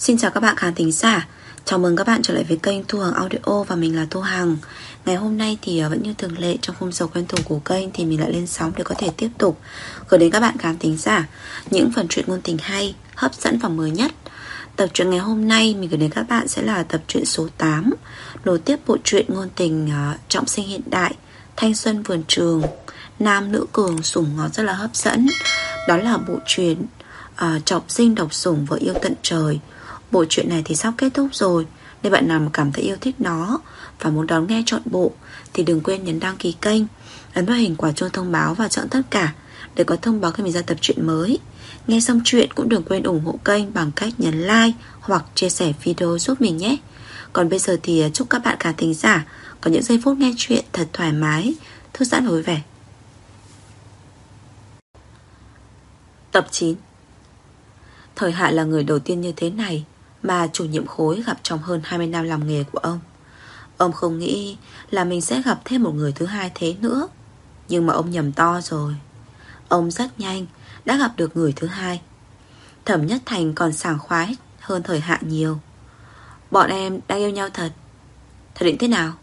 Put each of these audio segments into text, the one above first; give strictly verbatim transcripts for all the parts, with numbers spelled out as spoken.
Xin chào các bạn khán thính giả. Chào mừng các bạn trở lại với kênh Thu Hằng Audio và mình là Thu Hằng. Ngày hôm nay thì vẫn như thường lệ, trong khung giờ quen thuộc của kênh thì mình lại lên sóng để có thể tiếp tục gửi đến các bạn khán thính giả những phần truyện ngôn tình hay, hấp dẫn và mới nhất. Tập truyện ngày hôm nay mình gửi đến các bạn sẽ là tập truyện số tám, nối tiếp bộ truyện ngôn tình uh, trọng sinh hiện đại, thanh xuân vườn trường, nam nữ cường sủng ngọt rất là hấp dẫn. Đó là bộ truyện uh, trọng sinh độc sủng vợ yêu tận trời. Bộ truyện này thì sắp kết thúc rồi, nếu bạn nào mà cảm thấy yêu thích nó và muốn đón nghe trọn bộ thì đừng quên nhấn đăng ký kênh, ấn vào hình quả chuông thông báo và chọn tất cả để có thông báo khi mình ra tập truyện mới. Nghe xong chuyện cũng đừng quên ủng hộ kênh bằng cách nhấn like hoặc chia sẻ video giúp mình nhé. Còn bây giờ thì chúc các bạn khán thính giả có những giây phút nghe chuyện thật thoải mái, thư giãn vui vẻ. Tập chín. Thời Hạ là người đầu tiên như thế này mà chủ nhiệm khối gặp trong hơn hai mươi năm làm nghề của ông. Ông không nghĩ là mình sẽ gặp thêm một người thứ hai thế nữa. Nhưng mà ông nhầm to rồi. Ông rất nhanh đã gặp được người thứ hai. Thẩm Nhất Thành còn sảng khoái hơn Thời Hạ nhiều. Bọn em đang yêu nhau thật. Thật định thế nào?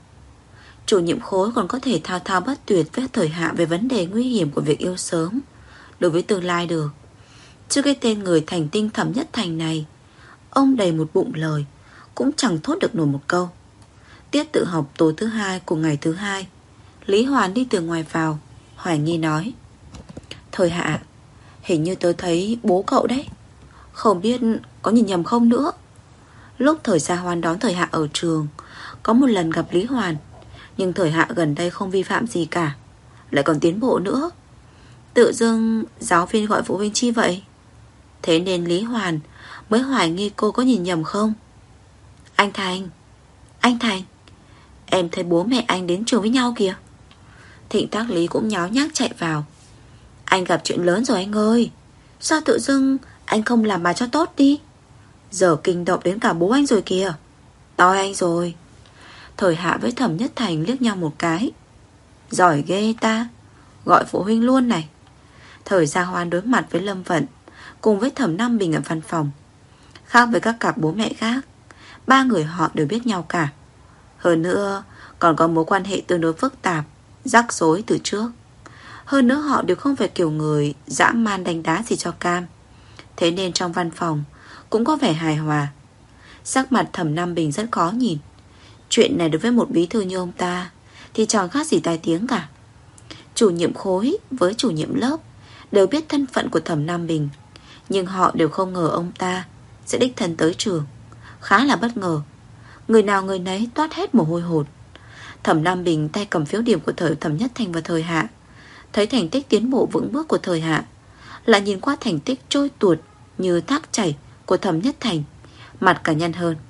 Chủ nhiệm khối còn có thể thao thao bất tuyệt với Thời Hạ về vấn đề nguy hiểm của việc yêu sớm đối với tương lai được. Chứ cái tên người thành tinh Thẩm Nhất Thành này, ông đầy một bụng lời, cũng chẳng thốt được nổi một câu. Tiết tự học tối thứ hai của ngày thứ hai, Lý Hoàn đi từ ngoài vào, hoài nghi nói: Thời Hạ, hình như tớ thấy bố cậu đấy. Không biết có nhìn nhầm không nữa. Lúc Thời Gia Hoan đón Thời Hạ ở trường, có một lần gặp Lý Hoàn, nhưng Thời Hạ gần đây không vi phạm gì cả, lại còn tiến bộ nữa. Tự dưng giáo viên gọi phụ huynh chi vậy? Thế nên Lý Hoàn mới hoài nghi cô có nhìn nhầm không. Anh Thành, anh Thành, em thấy bố mẹ anh đến trường với nhau kìa. Thịnh Tác Lý cũng nháo nhác chạy vào. Anh gặp chuyện lớn rồi anh ơi. Sao tự dưng anh không làm bài cho tốt đi? Giờ kinh động đến cả bố anh rồi kìa. Toi anh rồi. Thời Hạ với Thẩm Nhất Thành liếc nhau một cái. Giỏi ghê ta, gọi phụ huynh luôn này. Thời Gia Hoan đối mặt với Lâm Vận cùng với Thẩm Nam Bình ở văn phòng. Khác với các cặp bố mẹ khác, ba người họ đều biết nhau cả. Hơn nữa còn có mối quan hệ tương đối phức tạp, rắc rối từ trước. Hơn nữa họ đều không phải kiểu người dã man đánh đá gì cho cam. Thế nên trong văn phòng cũng có vẻ hài hòa. Sắc mặt Thẩm Nam Bình rất khó nhìn. Chuyện này đối với một bí thư như ông ta thì chẳng khác gì tai tiếng cả. Chủ nhiệm khối với chủ nhiệm lớp đều biết thân phận của Thẩm Nam Bình, nhưng họ đều không ngờ ông ta sẽ đích thân tới trường. Khá là bất ngờ. Người nào người nấy toát hết mồ hôi hột. Thẩm Nam Bình tay cầm phiếu điểm của thời Thẩm Nhất Thành và Thời Hạ, thấy thành tích tiến bộ vững bước của Thời Hạ, lại nhìn qua thành tích trôi tuột như thác chảy của Thẩm Nhất Thành, mặt cả nhăn hơn.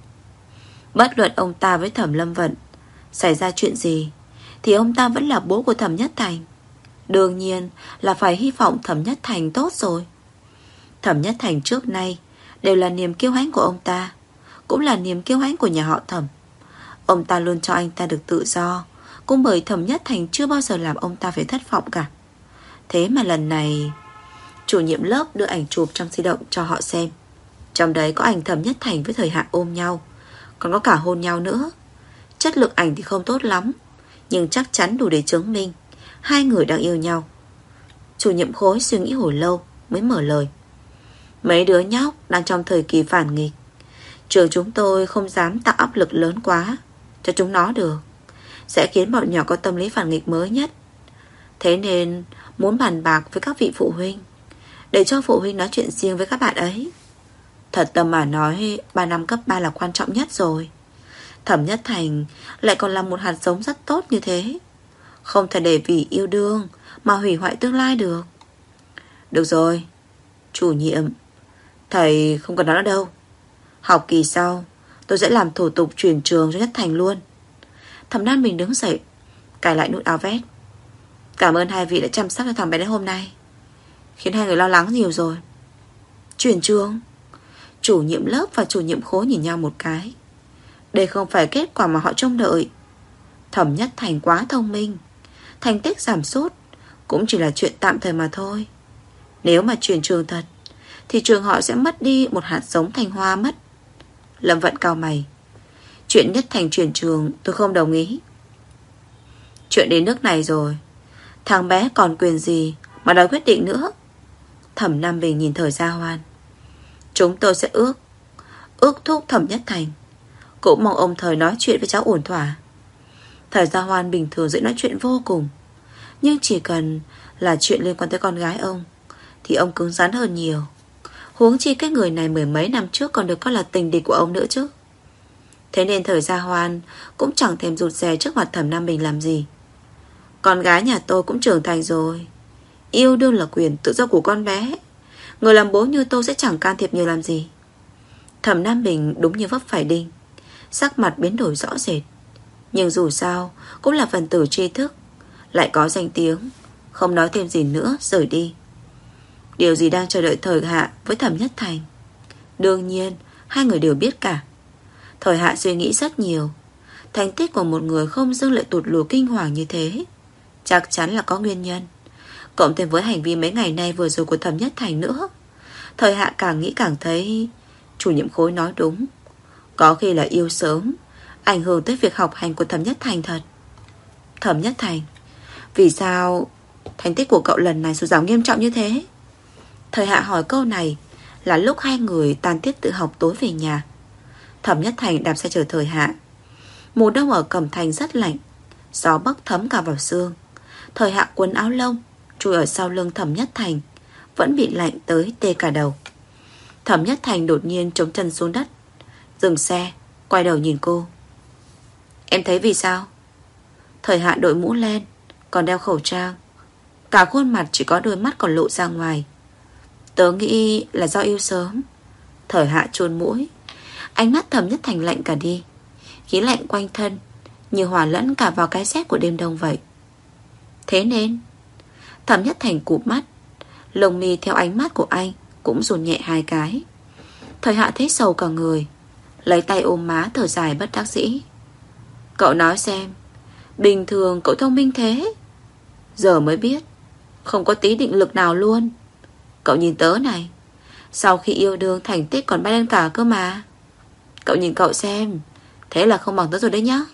Bất luận ông ta với Thẩm Lâm Vận xảy ra chuyện gì thì ông ta vẫn là bố của Thẩm Nhất Thành. Đương nhiên là phải hy vọng Thẩm Nhất Thành tốt rồi. Thẩm Nhất Thành trước nay đều là niềm kiêu hãnh của ông ta, cũng là niềm kiêu hãnh của nhà họ Thẩm. Ông ta luôn cho anh ta được tự do, cũng bởi Thẩm Nhất Thành chưa bao giờ làm ông ta phải thất vọng cả. Thế mà lần này chủ nhiệm lớp đưa ảnh chụp trong di động cho họ xem. Trong đấy có ảnh Thẩm Nhất Thành với Thời Hạ ôm nhau, còn có cả hôn nhau nữa. Chất lượng ảnh thì không tốt lắm, nhưng chắc chắn đủ để chứng minh hai người đang yêu nhau. Chủ nhiệm khối suy nghĩ hồi lâu mới mở lời. Mấy đứa nhóc đang trong thời kỳ phản nghịch. Trường chúng tôi không dám tạo áp lực lớn quá cho chúng nó được, sẽ khiến bọn nhỏ có tâm lý phản nghịch mới nhất. Thế nên muốn bàn bạc với các vị phụ huynh, để cho phụ huynh nói chuyện riêng với các bạn ấy. Thật tâm mà nói, ba năm cấp ba là quan trọng nhất rồi. Thẩm Nhất Thành lại còn là một hạt giống rất tốt như thế, không thể để vì yêu đương mà hủy hoại tương lai được. Được rồi, chủ nhiệm, thầy không cần nói nữa đâu. Học kỳ sau tôi sẽ làm thủ tục chuyển trường cho Nhất Thành luôn. Thẩm Nam Bình đứng dậy, cài lại nút áo vest. Cảm ơn hai vị đã chăm sóc cho thằng bé đến hôm nay, khiến hai người lo lắng nhiều rồi. Chuyển trường? Chủ nhiệm lớp và chủ nhiệm khối nhìn nhau một cái. Đây không phải kết quả mà họ trông đợi. Thẩm Nhất Thành quá thông minh, thành tích giảm sút cũng chỉ là chuyện tạm thời mà thôi. Nếu mà chuyển trường thật thì trường họ sẽ mất đi một hạt giống thành hoa mất. Lâm Vận cau mày. Chuyện Nhất Thành chuyển trường tôi không đồng ý. Chuyện đến nước này rồi, thằng bé còn quyền gì mà đòi quyết định nữa. Thẩm Nam Bình nhìn Thời Gia Hoan. Chúng tôi sẽ ước Ước thúc Thẩm Nhất Thành, cũng mong ông Thời nói chuyện với cháu ổn thỏa. Thời Gia Hoan bình thường dễ nói chuyện vô cùng, nhưng chỉ cần là chuyện liên quan tới con gái ông thì ông cứng rắn hơn nhiều. Huống chi cái người này mười mấy năm trước còn được coi là tình địch của ông nữa chứ. Thế nên Thời Gia Hoan cũng chẳng thèm rụt rè trước mặt Thẩm Nam Bình làm gì. Con gái nhà tôi cũng trưởng thành rồi, yêu đương là quyền tự do của con bé. Người làm bố như tôi sẽ chẳng can thiệp nhiều làm gì. Thẩm Nam Bình đúng như vấp phải đinh, sắc mặt biến đổi rõ rệt. Nhưng dù sao cũng là phần tử tri thức, lại có danh tiếng, không nói thêm gì nữa rời đi. Điều gì đang chờ đợi Thời Hạ với Thẩm Nhất Thành? Đương nhiên hai người đều biết cả. Thời Hạ suy nghĩ rất nhiều. Thành tích của một người không dưng lại tụt lùi kinh hoàng như thế, chắc chắn là có nguyên nhân. Cộng thêm với hành vi mấy ngày nay vừa rồi của Thẩm Nhất Thành nữa, Thời Hạ càng nghĩ càng thấy chủ nhiệm khối nói đúng. Có khi là yêu sớm ảnh hưởng tới việc học hành của Thẩm Nhất Thành thật. Thẩm Nhất Thành, vì sao thành tích của cậu lần này sụt giảm nghiêm trọng như thế? Thời Hạ hỏi câu này là lúc hai người tan tiết tự học tối về nhà. Thẩm Nhất Thành đạp xe chở Thời Hạ. Mùa đông ở Cẩm Thành rất lạnh, gió bấc thấm cả vào xương. Thời Hạ quần áo lông chui ở sau lưng Thẩm Nhất Thành, vẫn bị lạnh tới tê cả đầu. Thẩm Nhất Thành đột nhiên chống chân xuống đất, dừng xe, quay đầu nhìn cô. Em thấy vì sao? Thời Hạ đội mũ lên, còn đeo khẩu trang, cả khuôn mặt chỉ có đôi mắt còn lộ ra ngoài. Tớ nghĩ là do yêu sớm. Thời Hạ chôn mũi. Ánh mắt Thẩm Nhất Thành lạnh cả đi, khí lạnh quanh thân như hòa lẫn cả vào cái rét của đêm đông vậy. Thế nên Thẩm Nhất Thành cụp mắt, lông mi theo ánh mắt của anh cũng run nhẹ hai cái. Thời Hạ thấy sầu cả người, lấy tay ôm má thở dài bất đắc dĩ. Cậu nói xem, bình thường cậu thông minh thế, giờ mới biết không có tí định lực nào luôn. Cậu nhìn tớ này, sau khi yêu đương thành tích còn bay lên cả cơ mà. Cậu nhìn cậu xem, thế là không bằng tớ rồi đấy nhá.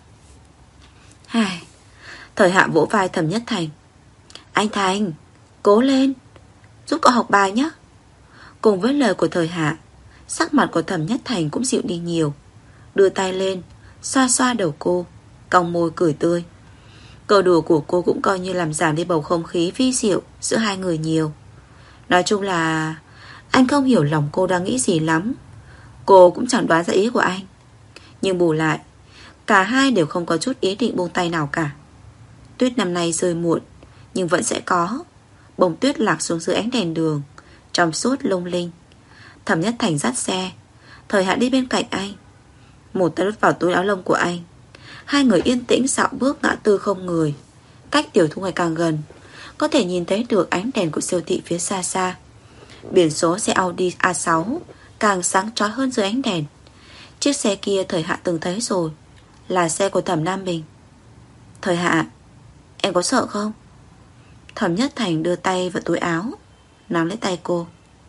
Hài. Thời Hạ vỗ vai Thẩm Nhất Thành. Anh Thành, cố lên, giúp cậu học bài nhé. Cùng với lời của Thời Hạ, sắc mặt của Thẩm Nhất Thành cũng dịu đi nhiều, đưa tay lên xoa xoa đầu cô, cong môi cười tươi. Câu đùa của cô cũng coi như làm giảm đi bầu không khí vi diệu giữa hai người nhiều. Nói chung là anh không hiểu lòng cô đang nghĩ gì lắm, cô cũng chẳng đoán ra ý của anh. Nhưng bù lại, cả hai đều không có chút ý định buông tay nào cả. Tuyết năm nay rơi muộn, nhưng vẫn sẽ có. Bông tuyết lạc xuống dưới ánh đèn đường, trong suốt lung linh. Thẩm Nhất Thành dắt xe, Thời Hạ đi bên cạnh anh, một tay đút vào túi áo lông của anh. Hai người yên tĩnh dạo bước ngã tư không người. Cách tiểu thu ngày càng gần, có thể nhìn thấy được ánh đèn của siêu thị phía xa xa. Biển số xe Audi a sáu càng sáng chói hơn dưới ánh đèn. Chiếc xe kia Thời Hạ từng thấy rồi, là xe của Thẩm Nam Bình. Thời Hạ, em có sợ không? Thẩm Nhất Thành đưa tay vào túi áo, nắm lấy tay cô.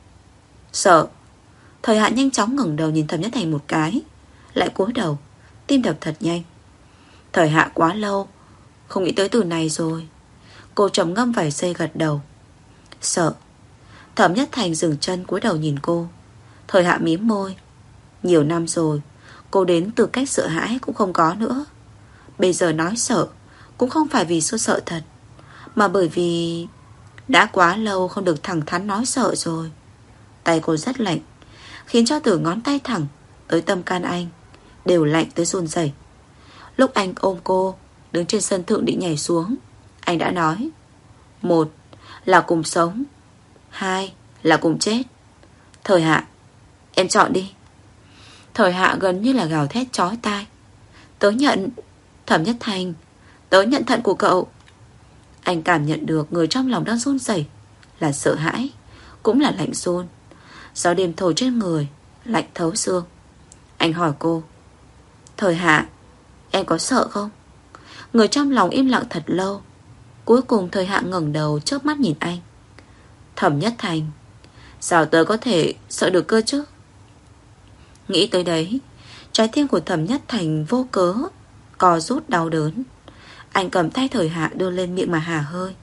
Sợ. Thời Hạ nhanh chóng ngẩng đầu nhìn Thẩm Nhất Thành một cái, lại cúi đầu, tim đập thật nhanh. Thời Hạ quá lâu không nghĩ tới từ này rồi. Cô trầm ngâm vài giây gật đầu. Sợ. Thẩm Nhất Thành dừng chân cúi đầu nhìn cô. Thời Hạ mím môi. Nhiều năm rồi, cô đến từ cách sợ hãi cũng không có nữa. Bây giờ nói sợ cũng không phải vì sự sợ thật, mà bởi vì đã quá lâu không được thẳng thắn nói sợ rồi. Tay cô rất lạnh, khiến cho từ ngón tay thẳng tới tâm can anh đều lạnh tới run rẩy. Lúc anh ôm cô đứng trên sân thượng định nhảy xuống, anh đã nói: một là cùng sống, hai là cùng chết. Thời Hạ, em chọn đi. Thời Hạ gần như là gào thét chói tai. Tớ nhận. Thẩm Nhất Thành, tớ nhận thận của cậu. Anh cảm nhận được người trong lòng đang run rẩy, là sợ hãi, cũng là lạnh run. Gió đêm thổi trên người, lạnh thấu xương. Anh hỏi cô: Thời Hạ, em có sợ không? Người trong lòng im lặng thật lâu. Cuối cùng Thời Hạ ngẩng đầu chớp mắt nhìn anh. Thẩm Nhất Thành, sao tớ có thể sợ được cơ chứ? Nghĩ tới đấy, Trái tim của Thẩm Nhất Thành vô cớ co rút đau đớn. Anh cầm tay Thời Hạ đưa lên miệng mà hả hơi.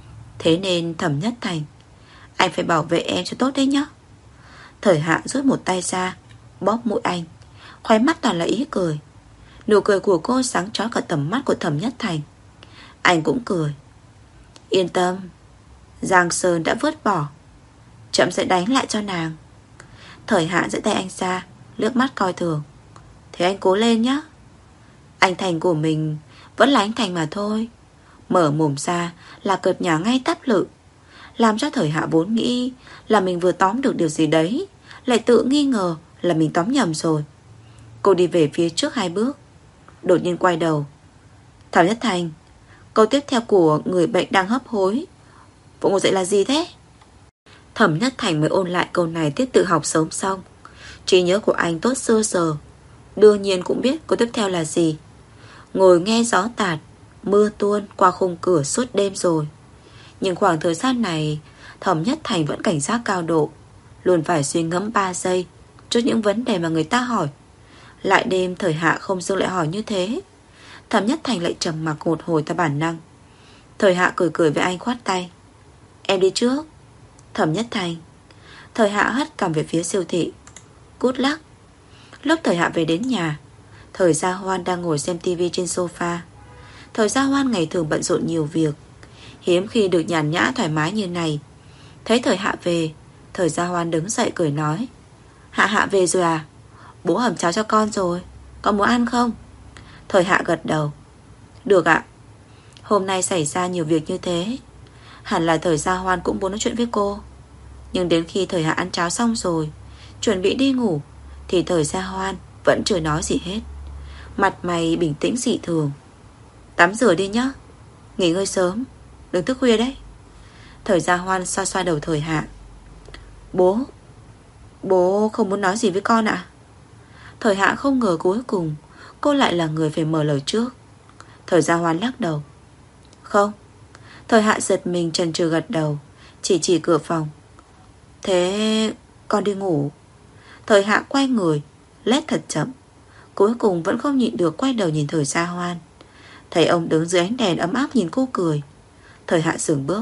Thế nên Thẩm Nhất Thành, anh phải bảo vệ em cho tốt đấy nhá. Thời Hạ rút một tay ra, bóp mũi anh, khóe mắt toàn là ý cười. Nụ cười của cô sáng chói cả tầm mắt của Thẩm Nhất Thành. Anh cũng cười. Yên tâm, Giang Sơn đã vứt bỏ, chậm sẽ đánh lại cho nàng. Thời Hạ giãy tay anh ra, liếc mắt coi thường. Thế anh cố lên nhá. Anh Thành của mình vẫn là anh Thành mà thôi. Mở mồm ra là cợt nhả ngay tắp lự, làm cho Thời Hạ vốn nghĩ là mình vừa tóm được điều gì đấy, lại tự nghi ngờ là mình tóm nhầm rồi. Cô đi về phía trước hai bước, đột nhiên quay đầu. Thảo Nhất Thành, câu tiếp theo của người bệnh đang hấp hối vụ ngủ dậy là gì thế? Thẩm Nhất Thành mới ôn lại câu này tiết tự học sớm xong. Trí nhớ của anh tốt xưa giờ, đương nhiên cũng biết câu tiếp theo là gì. Ngồi nghe gió tạt, mưa tuôn qua khung cửa suốt đêm rồi. Nhưng khoảng thời gian này Thẩm Nhất Thành vẫn cảnh giác cao độ, luôn phải suy ngẫm ba giây trước những vấn đề mà người ta hỏi. Lại đêm Thời Hạ không dưng lại hỏi như thế. Thẩm Nhất Thành lại trầm mặc một hồi theo bản năng. Thời Hạ cười cười với anh khoát tay. Em đi trước. Thẩm Nhất Thành. Thời Hạ hất cằm về phía siêu thị. Cút lắc. Lúc Thời Hạ về đến nhà, Thời Gia Hoan đang ngồi xem tivi trên sofa. Thời Gia Hoan ngày thường bận rộn nhiều việc, hiếm khi được nhàn nhã thoải mái như này. Thấy Thời Hạ về, Thời Gia Hoan đứng dậy cười nói. Hạ Hạ về rồi à? Bố hầm cháo cho con rồi, con muốn ăn không? Thời Hạ gật đầu. Được ạ. Hôm nay xảy ra nhiều việc như thế, hẳn là Thời Gia Hoan cũng muốn nói chuyện với cô. Nhưng đến khi Thời Hạ ăn cháo xong rồi, chuẩn bị đi ngủ, thì Thời Gia Hoan vẫn chưa nói gì hết. Mặt mày bình tĩnh dị thường. Tắm rửa đi nhá, nghỉ ngơi sớm, đừng thức khuya đấy. Thời Gia Hoan xoa xoa đầu Thời Hạ. Bố Bố không muốn nói gì với con ạ? Thời Hạ không ngờ cuối cùng cô lại là người phải mở lời trước. Thời Gia Hoan lắc đầu. Không. Thời Hạ giật mình chần chừ gật đầu, chỉ chỉ cửa phòng. Thế con đi ngủ. Thời Hạ quay người, lết thật chậm, cuối cùng vẫn không nhịn được quay đầu nhìn Thời Gia Hoan. Thấy ông đứng dưới ánh đèn ấm áp nhìn cô cười. Thời Hạ dừng bước.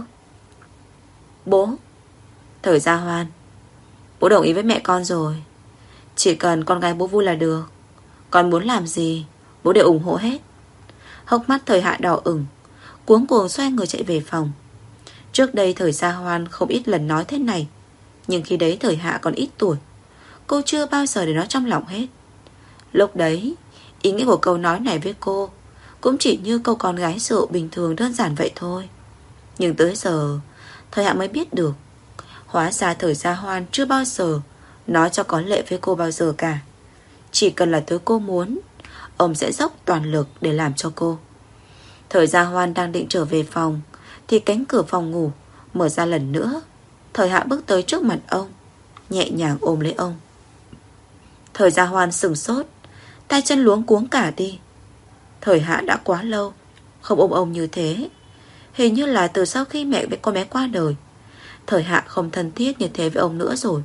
Bố. Thời Gia Hoan, bố đồng ý với mẹ con rồi. Chỉ cần con gái bố vui là được. Con muốn làm gì bố đều ủng hộ hết. Hốc mắt Thời Hạ đỏ ửng, cuống cuồng xoay người chạy về phòng. Trước đây Thời Gia Hoan không ít lần nói thế này, nhưng khi đấy Thời Hạ còn ít tuổi, cô chưa bao giờ để nó trong lòng hết. Lúc đấy ý nghĩa của câu nói này với cô cũng chỉ như câu con gái rượu bình thường đơn giản vậy thôi. Nhưng tới giờ Thời Hạ mới biết được, hóa ra Thời Gia Hoan chưa bao giờ nói cho có lệ với cô bao giờ cả. Chỉ cần là thứ cô muốn, ông sẽ dốc toàn lực để làm cho cô. Thời Gia Hoan đang định trở về phòng thì cánh cửa phòng ngủ mở ra lần nữa. Thời Hạ bước tới trước mặt ông, nhẹ nhàng ôm lấy ông. Thời Gia Hoan sừng sốt, tay chân luống cuống cả đi. Thời Hạ đã quá lâu không ôm ông như thế. Hình như là từ sau khi mẹ với con bé qua đời, Thời Hạ không thân thiết như thế với ông nữa rồi.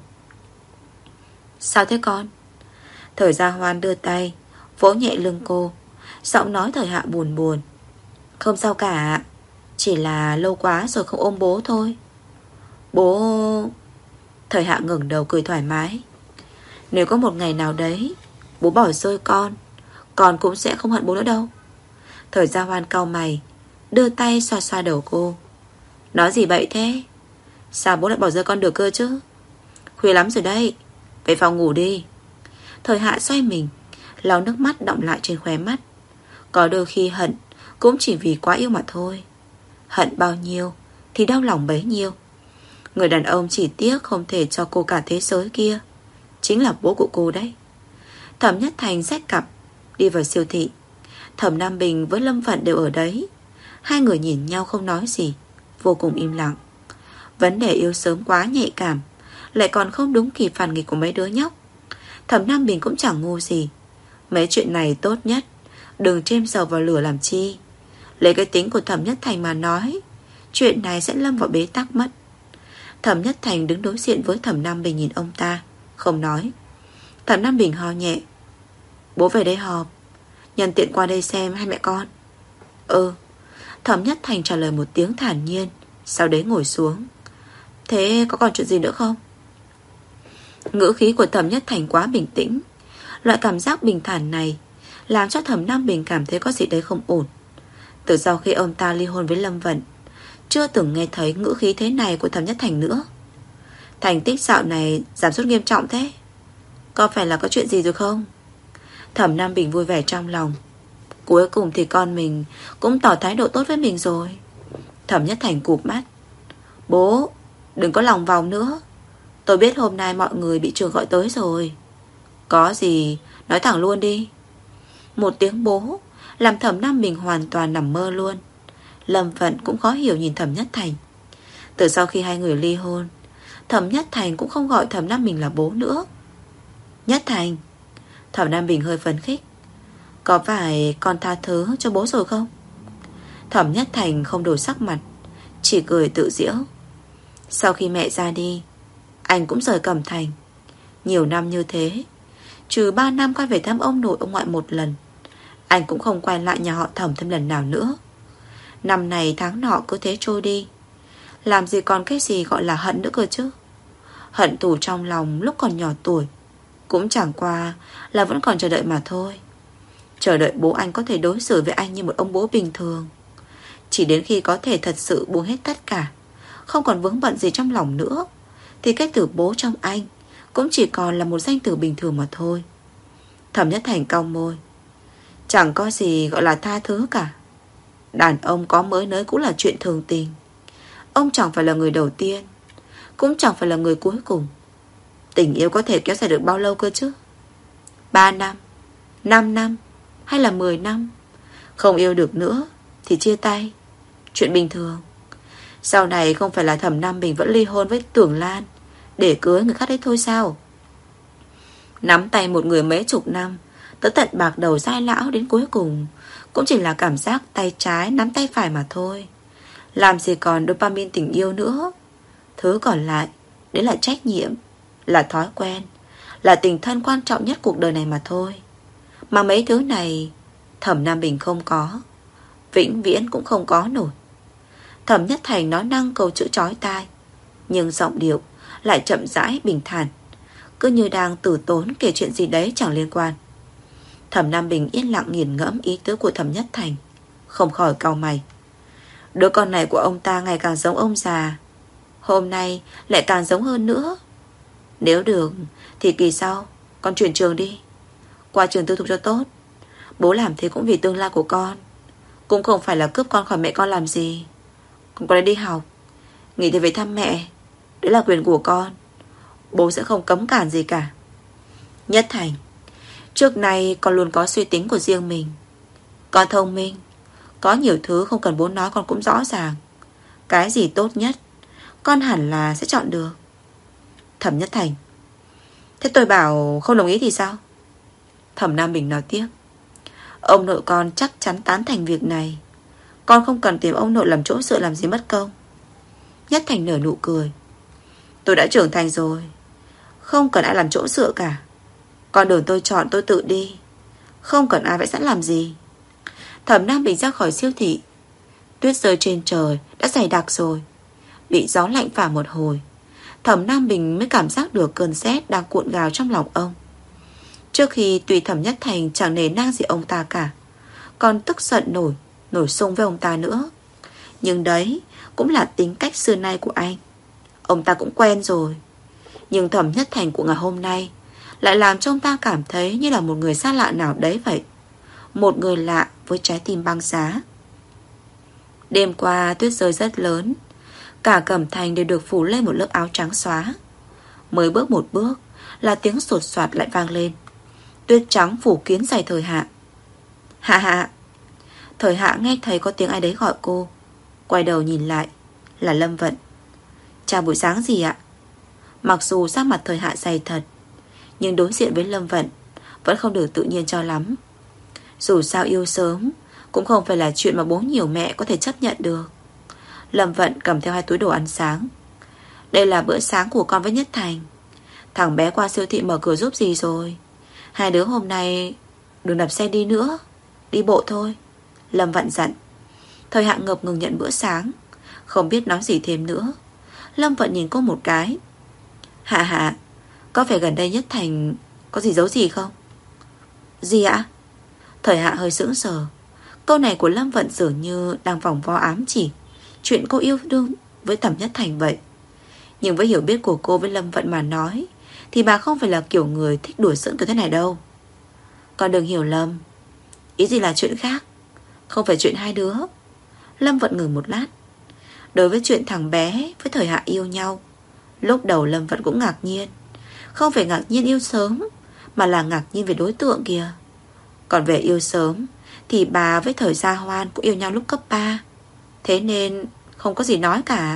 Sao thế con? Thời Gia Hoan đưa tay vỗ nhẹ lưng cô, giọng nói Thời Hạ buồn buồn. Không sao cả, chỉ là lâu quá rồi không ôm bố thôi. Bố... Thời Hạ ngẩng đầu cười thoải mái. Nếu có một ngày nào đấy bố bỏ rơi con, con cũng sẽ không hận bố nữa đâu. Thời Gia Hoan cau mày, đưa tay xoa xoa đầu cô. Nói gì bậy thế? Sao bố lại bỏ rơi con được cơ chứ? Khuya lắm rồi đấy, về phòng ngủ đi. Thời Hạ xoay mình, lau nước mắt đọng lại trên khóe mắt. Có đôi khi hận cũng chỉ vì quá yêu mà thôi. Hận bao nhiêu thì đau lòng bấy nhiêu. Người đàn ông chỉ tiếc không thể cho cô cả thế giới kia chính là bố của cô đấy. Thẩm Nhất Thành xách cặp đi vào siêu thị. Thẩm Nam Bình với Lâm Phận đều ở đấy. Hai người nhìn nhau không nói gì, vô cùng im lặng. Vấn đề yêu sớm quá nhạy cảm, lại còn không đúng kỳ phản nghịch của mấy đứa nhóc. Thẩm Nam Bình cũng chẳng ngu gì. Mấy chuyện này tốt nhất đừng chêm dầu vào lửa làm chi. Lấy cái tính của Thẩm Nhất Thành mà nói, chuyện này sẽ lâm vào bế tắc mất. Thẩm Nhất Thành đứng đối diện với Thẩm Nam Bình nhìn ông ta, không nói. Thẩm Nam Bình ho nhẹ. Bố về đây họp, nhân tiện qua đây xem hai mẹ con. Ừ. Thẩm Nhất Thành trả lời một tiếng thản nhiên, sau đấy ngồi xuống. Thế có còn chuyện gì nữa không? Ngữ khí của Thẩm Nhất Thành quá bình tĩnh. Loại cảm giác bình thản này làm cho Thẩm Nam Bình cảm thấy có gì đấy không ổn. Từ sau khi ông ta ly hôn với Lâm Vận, chưa từng nghe thấy ngữ khí thế này của Thẩm Nhất Thành nữa. Thành tích dạo này giảm sút nghiêm trọng thế. Có phải là có chuyện gì rồi không? Thẩm Nam Bình vui vẻ trong lòng. Cuối cùng thì con mình cũng tỏ thái độ tốt với mình rồi. Thẩm Nhất Thành cụp mắt. Bố, đừng có lòng vòng nữa. Tôi biết hôm nay mọi người bị trường gọi tới rồi. Có gì nói thẳng luôn đi. Một tiếng bố làm Thẩm Nam Bình hoàn toàn nằm mơ luôn. Lâm Vận cũng khó hiểu nhìn Thẩm Nhất Thành. Từ sau khi hai người ly hôn, Thẩm Nhất Thành cũng không gọi Thẩm Nam Bình là bố nữa. Nhất Thành. Thẩm Nam Bình hơi phấn khích. Có phải con tha thứ cho bố rồi không? Thẩm Nhất Thành không đổi sắc mặt, chỉ cười tự giễu. Sau khi mẹ ra đi, anh cũng rời Cẩm Thành. Nhiều năm như thế, trừ ba năm quay về thăm ông nội ông ngoại một lần, anh cũng không quay lại nhà họ Thẩm thêm lần nào nữa. Năm này tháng nọ cứ thế trôi đi, làm gì còn cái gì gọi là hận nữa cơ chứ. Hận thù trong lòng lúc còn nhỏ tuổi cũng chẳng qua là vẫn còn chờ đợi mà thôi. Chờ đợi bố anh có thể đối xử với anh như một ông bố bình thường. Chỉ đến khi có thể thật sự buông hết tất cả, không còn vướng bận gì trong lòng nữa, thì cái từ bố trong anh cũng chỉ còn là một danh từ bình thường mà thôi. Thẩm Nhất Thành cau môi. Chẳng có gì gọi là tha thứ cả. Đàn ông có mới nới cũng là chuyện thường tình. Ông chẳng phải là người đầu tiên, cũng chẳng phải là người cuối cùng. Tình yêu có thể kéo dài được bao lâu cơ chứ? Ba năm, năm năm, hay là mười năm? Không yêu được nữa thì chia tay, chuyện bình thường. Sau này không phải là Thẩm Nam Bình vẫn ly hôn với Tưởng Lan để cưới người khác đấy thôi sao? Nắm tay một người mấy chục năm, tới tận bạc đầu dai lão đến cuối cùng cũng chỉ là cảm giác tay trái nắm tay phải mà thôi. Làm gì còn dopamine tình yêu nữa. Thứ còn lại đấy là trách nhiệm, là thói quen, là tình thân quan trọng nhất cuộc đời này mà thôi. Mà mấy thứ này Thẩm Nam Bình không có, vĩnh viễn cũng không có nổi. Thẩm Nhất Thành nói năng câu chữ chói tai, nhưng giọng điệu lại chậm rãi bình thản, cứ như đang từ tốn kể chuyện gì đấy chẳng liên quan. Thẩm Nam Bình yên lặng nghiền ngẫm ý tứ của Thẩm Nhất Thành, không khỏi cau mày. Đứa con này của ông ta ngày càng giống ông già, hôm nay lại càng giống hơn nữa. Nếu được thì kỳ sau con chuyển trường đi, qua trường tư thục cho tốt. Bố làm thế cũng vì tương lai của con, cũng không phải là cướp con khỏi mẹ con làm gì. Con có đi học, nghỉ thì về thăm mẹ, đấy là quyền của con. Bố sẽ không cấm cản gì cả. Nhất Thành, trước nay con luôn có suy tính của riêng mình. Con thông minh, có nhiều thứ không cần bố nói con cũng rõ ràng. Cái gì tốt nhất con hẳn là sẽ chọn được. Thẩm Nhất Thành. Thế tôi bảo không đồng ý thì sao? Thẩm Nam Bình nói tiếp. Ông nội con chắc chắn tán thành việc này. Con không cần tìm ông nội làm chỗ dựa làm gì mất công. Nhất Thành nở nụ cười. Tôi đã trưởng thành rồi, không cần ai làm chỗ dựa cả. Con đường tôi chọn tôi tự đi, không cần ai vẽ sẵn làm gì. Thẩm Nam Bình ra khỏi siêu thị. Tuyết rơi trên trời đã dày đặc rồi. Bị gió lạnh phả một hồi, Thẩm Nam Bình mới cảm giác được cơn rét đang cuộn gào trong lòng ông. Trước khi tùy Thẩm Nhất Thành chẳng nề nang gì ông ta cả, còn tức giận nổi Nổi xung với ông ta nữa. Nhưng đấy cũng là tính cách xưa nay của anh, ông ta cũng quen rồi. Nhưng Thẩm Nhất Thành của ngày hôm nay lại làm cho ông ta cảm thấy như là một người xa lạ nào đấy vậy. Một người lạ với trái tim băng giá. Đêm qua tuyết rơi rất lớn, cả Cẩm Thành đều được phủ lên một lớp áo trắng xóa. Mới bước một bước là tiếng sột soạt lại vang lên. Tuyết trắng phủ kín dày Thời Hạ. Hạ Hạ. Thời Hạ nghe thấy có tiếng ai đấy gọi cô, quay đầu nhìn lại, là Lâm Vận. Chào buổi sáng gì ạ? Mặc dù sắc mặt Thời Hạ dày thật, nhưng đối diện với Lâm Vận vẫn không được tự nhiên cho lắm. Dù sao yêu sớm cũng không phải là chuyện mà bố nhiều mẹ có thể chấp nhận được. Lâm Vận cầm theo hai túi đồ ăn sáng. Đây là bữa sáng của con với Nhất Thành. Thằng bé qua siêu thị mở cửa giúp gì rồi? Hai đứa hôm nay Đừng đạp xe đi nữa, đi bộ thôi, Lâm Vận dặn. Thời Hạ ngập ngừng nhận bữa sáng, không biết nói gì thêm nữa. Lâm Vận nhìn cô một cái. Hạ Hạ, có phải gần đây Nhất Thành có gì giấu gì không? Gì ạ? Thời Hạ hơi sững sờ. Câu này của Lâm Vận dường như đang vòng vo ám chỉ chuyện cô yêu đương với Thẩm Nhất Thành vậy. Nhưng với hiểu biết của cô với Lâm Vận mà nói, thì bà không phải là kiểu người thích đùa giỡn kiểu thế này đâu. Con đừng hiểu lầm, ý gì là chuyện khác, không phải chuyện hai đứa. Lâm Vận ngừng một lát. Đối với chuyện thằng bé với Thời Hạ yêu nhau, lúc đầu Lâm Vận cũng ngạc nhiên. Không phải ngạc nhiên yêu sớm, mà là ngạc nhiên về đối tượng kìa. Còn về yêu sớm thì bà với Thời Gia Hoan cũng yêu nhau lúc cấp ba, thế nên không có gì nói cả.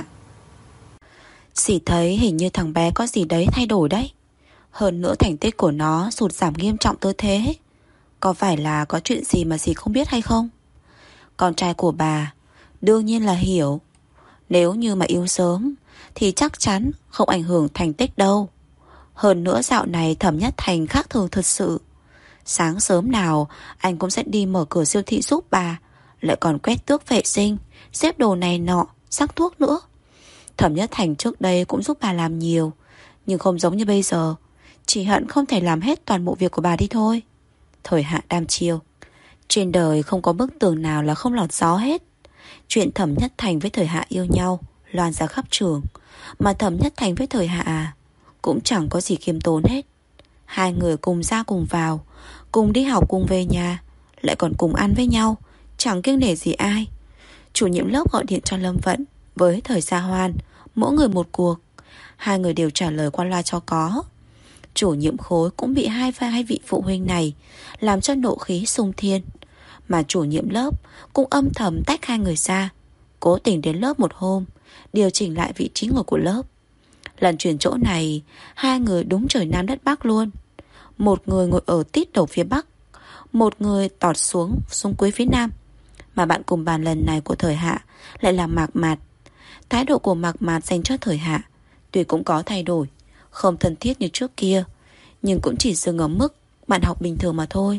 Dì thấy hình như thằng bé có gì đấy thay đổi đấy. Hơn nữa thành tích của nó sụt giảm nghiêm trọng tới thế. Có phải là có chuyện gì mà dì không biết hay không? Con trai của bà đương nhiên là hiểu. Nếu như mà yêu sớm thì chắc chắn không ảnh hưởng thành tích đâu. Hơn nữa dạo này Thẩm Nhất Thành khác thường thật sự. Sáng sớm nào anh cũng sẽ đi mở cửa siêu thị giúp bà, lại còn quét tước vệ sinh, xếp đồ này nọ, sắc thuốc nữa. Thẩm Nhất Thành trước đây cũng giúp bà làm nhiều, nhưng không giống như bây giờ. Chỉ hận không thể làm hết toàn bộ việc của bà đi thôi. Thời Hạ đam chiêu. Trên đời không có bức tường nào là không lọt gió hết. Chuyện Thẩm Nhất Thành với Thời Hạ yêu nhau loan ra khắp trường, mà Thẩm Nhất Thành với Thời Hạ à, cũng chẳng có gì khiêm tốn hết. Hai người cùng ra cùng vào, cùng đi học cùng về nhà, lại còn cùng ăn với nhau, chẳng kiêng nể gì ai. Chủ nhiệm lớp gọi điện cho Lâm Vận với Thời Gia Hoan, mỗi người một cuộc. Hai người đều trả lời qua loa cho có. Chủ nhiệm khối cũng bị hai hai vị phụ huynh này làm cho nộ khí xung thiên. Mà chủ nhiệm lớp cũng âm thầm tách hai người ra, cố tình đến lớp một hôm, điều chỉnh lại vị trí ngồi của lớp. Lần chuyển chỗ này, hai người đúng trời Nam đất Bắc luôn. Một người ngồi ở tít đầu phía Bắc, một người tọt xuống xuống cuối phía Nam. Mà bạn cùng bàn lần này của Thời Hạ lại là Mạc Mạt. Thái độ của Mạc Mạt dành cho Thời Hạ tuy cũng có thay đổi, không thân thiết như trước kia, nhưng cũng chỉ dừng ở mức bạn học bình thường mà thôi.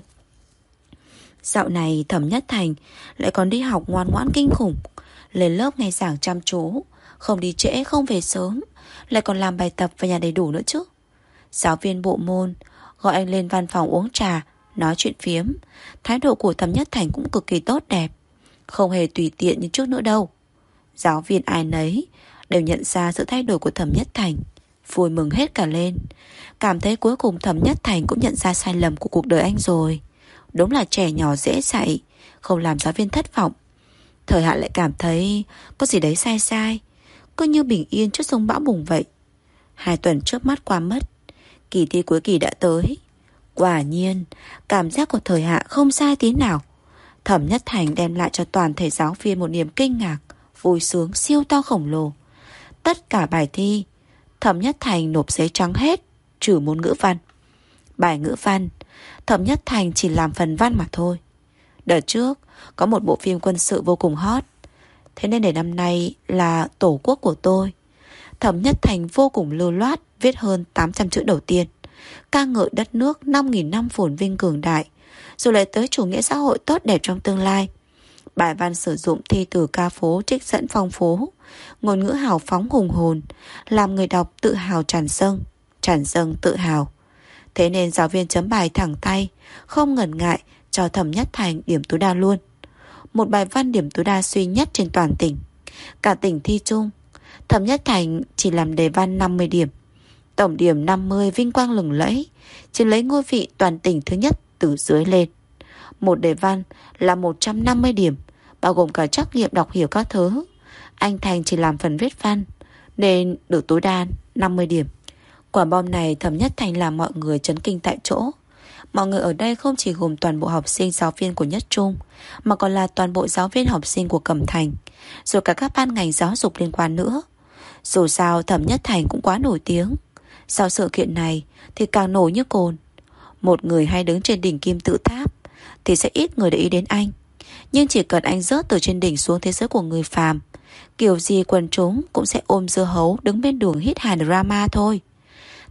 Dạo này Thẩm Nhất Thành lại còn đi học ngoan ngoãn kinh khủng, lên lớp nghe giảng chăm chú, không đi trễ không về sớm, lại còn làm bài tập về nhà đầy đủ nữa chứ. Giáo viên bộ môn gọi anh lên văn phòng uống trà, nói chuyện phiếm. Thái độ của Thẩm Nhất Thành cũng cực kỳ tốt đẹp, không hề tùy tiện như trước nữa đâu. Giáo viên ai nấy đều nhận ra sự thay đổi của Thẩm Nhất Thành, vui mừng hết cả lên. Cảm thấy cuối cùng Thẩm Nhất Thành cũng nhận ra sai lầm của cuộc đời anh rồi. Đúng là trẻ nhỏ dễ dạy, không làm giáo viên thất vọng. Thời Hạ lại cảm thấy có gì đấy sai sai, cứ như bình yên trước sông bão bùng vậy. Hai tuần trước mắt qua mất, kỳ thi cuối kỳ đã tới. Quả nhiên, cảm giác của Thời Hạ không sai tí nào. Thẩm Nhất Thành đem lại cho toàn thể giáo viên một niềm kinh ngạc, vui sướng siêu to khổng lồ. Tất cả bài thi, Thẩm Nhất Thành nộp giấy trắng hết, trừ môn ngữ văn. Bài ngữ văn, Thẩm Nhất Thành chỉ làm phần văn mà thôi. Đợt trước, có một bộ phim quân sự vô cùng hot, thế nên để năm nay là Tổ quốc của tôi. Thẩm Nhất Thành vô cùng lưu loát viết hơn tám trăm chữ đầu tiên, ca ngợi đất nước năm nghìn năm phồn vinh cường đại, rồi lại tới chủ nghĩa xã hội tốt đẹp trong tương lai. Bài văn sử dụng thi từ ca phố trích dẫn phong phú, ngôn ngữ hào phóng hùng hồn, làm người đọc tự hào tràn dâng, tràn dâng tự hào. Thế nên giáo viên chấm bài thẳng tay, không ngần ngại cho Thẩm Nhất Thành điểm tối đa luôn. Một bài văn điểm tối đa duy nhất trên toàn tỉnh. Cả tỉnh thi chung, Thẩm Nhất Thành chỉ làm đề văn năm mươi điểm. Tổng điểm năm mươi vinh quang lừng lẫy, chỉ lấy ngôi vị toàn tỉnh thứ nhất từ dưới lên. Một đề văn là một trăm năm mươi điểm, bao gồm cả trắc nghiệm đọc hiểu các thứ. Anh Thành chỉ làm phần viết văn, nên được tối đa năm mươi điểm. Quả bom này Thẩm Nhất Thành làm mọi người chấn kinh tại chỗ. Mọi người ở đây không chỉ gồm toàn bộ học sinh giáo viên của Nhất Trung, mà còn là toàn bộ giáo viên học sinh của Cẩm Thành, rồi cả các ban ngành giáo dục liên quan nữa. Dù sao Thẩm Nhất Thành cũng quá nổi tiếng, sau sự kiện này thì càng nổi như cồn. Một người hay đứng trên đỉnh kim tự tháp thì sẽ ít người để ý đến anh, nhưng chỉ cần anh rớt từ trên đỉnh xuống thế giới của người phàm, kiểu gì quần chúng cũng sẽ ôm dưa hấu đứng bên đường hít hài drama thôi.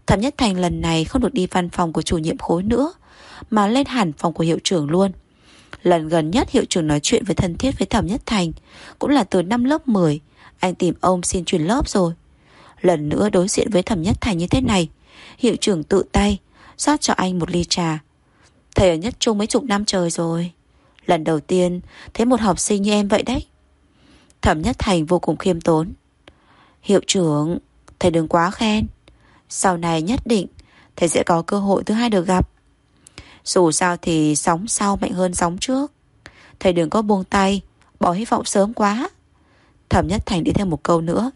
Thẩm Nhất Thành lần này không được đi văn phòng của chủ nhiệm khối nữa, mà lên hẳn phòng của hiệu trưởng luôn. Lần gần nhất hiệu trưởng nói chuyện với thân thiết với Thẩm Nhất Thành cũng là từ năm lớp mười. Anh tìm ông xin chuyển lớp rồi. Lần nữa đối diện với Thẩm Nhất Thành như thế này, hiệu trưởng tự tay rót cho anh một ly trà. Thầy ở Nhất Trung mấy chục năm trời rồi, lần đầu tiên thấy một học sinh như em vậy đấy. Thẩm Nhất Thành vô cùng khiêm tốn. Hiệu trưởng, thầy đừng quá khen. Sau này nhất định thầy sẽ có cơ hội thứ hai được gặp. Dù sao thì sóng sau mạnh hơn sóng trước. Thầy đừng có buông tay, bỏ hy vọng sớm quá. Thẩm Nhất Thành đi thêm một câu nữa.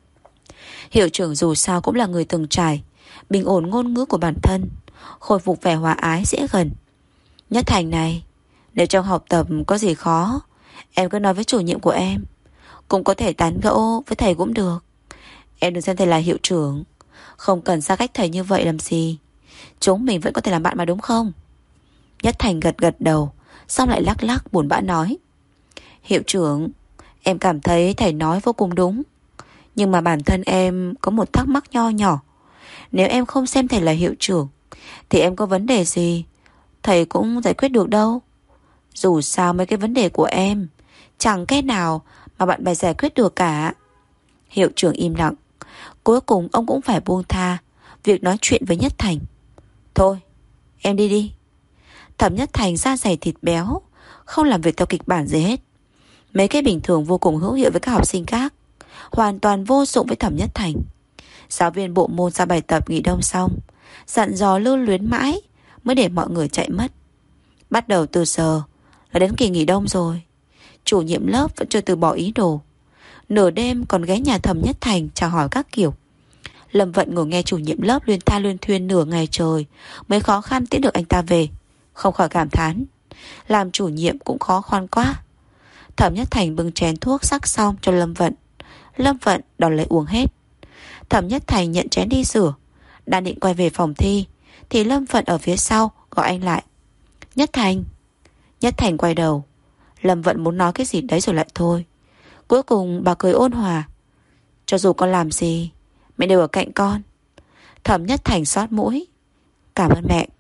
Hiệu trưởng dù sao cũng là người từng trải, bình ổn ngôn ngữ của bản thân, khôi phục vẻ hòa ái dễ gần. Nhất Thành này, nếu trong học tập có gì khó, em cứ nói với chủ nhiệm của em. Cũng có thể tán gẫu với thầy cũng được. Em đừng xem thầy là hiệu trưởng, không cần xa cách thầy như vậy làm gì. Chúng mình vẫn có thể làm bạn mà đúng không? Nhất Thành gật gật đầu, xong lại lắc lắc buồn bã nói. Hiệu trưởng, em cảm thấy thầy nói vô cùng đúng, nhưng mà bản thân em có một thắc mắc nho nhỏ. Nếu em không xem thầy là hiệu trưởng thì em có vấn đề gì thầy cũng giải quyết được đâu. Dù sao mấy cái vấn đề của em chẳng cái nào mà bạn bè giải quyết được cả. Hiệu trưởng im lặng. Cuối cùng ông cũng phải buông tha việc nói chuyện với Nhất Thành. Thôi, em đi đi. Thẩm Nhất Thành da dày thịt béo, không làm việc theo kịch bản gì hết. Mấy cái bình thường vô cùng hữu hiệu với các học sinh khác, hoàn toàn vô dụng với Thẩm Nhất Thành. Giáo viên bộ môn ra bài tập nghỉ đông xong, dặn dò lưu luyến mãi mới để mọi người chạy mất. Bắt đầu từ giờ là đến kỳ nghỉ đông rồi. Chủ nhiệm lớp vẫn chưa từ bỏ ý đồ. Nửa đêm còn ghé nhà Thẩm Nhất Thành chào hỏi các kiểu. Lâm Vận ngồi nghe chủ nhiệm lớp luyên tha luyên thuyên nửa ngày trời mới khó khăn tiễn được anh ta về, không khỏi cảm thán, làm chủ nhiệm cũng khó khăn quá. Thẩm Nhất Thành bưng chén thuốc sắc xong cho Lâm Vận. Lâm Vận đón lấy uống hết. Thẩm Nhất Thành nhận chén đi rửa, đang định quay về phòng thi thì Lâm Vận ở phía sau gọi anh lại. Nhất Thành. Nhất Thành quay đầu. Lâm Vận muốn nói cái gì đấy rồi lại thôi. Cuối cùng bà cười ôn hòa. Cho dù con làm gì, mẹ đều ở cạnh con. Thẩm Nhất Thành xót mũi. Cảm ơn mẹ.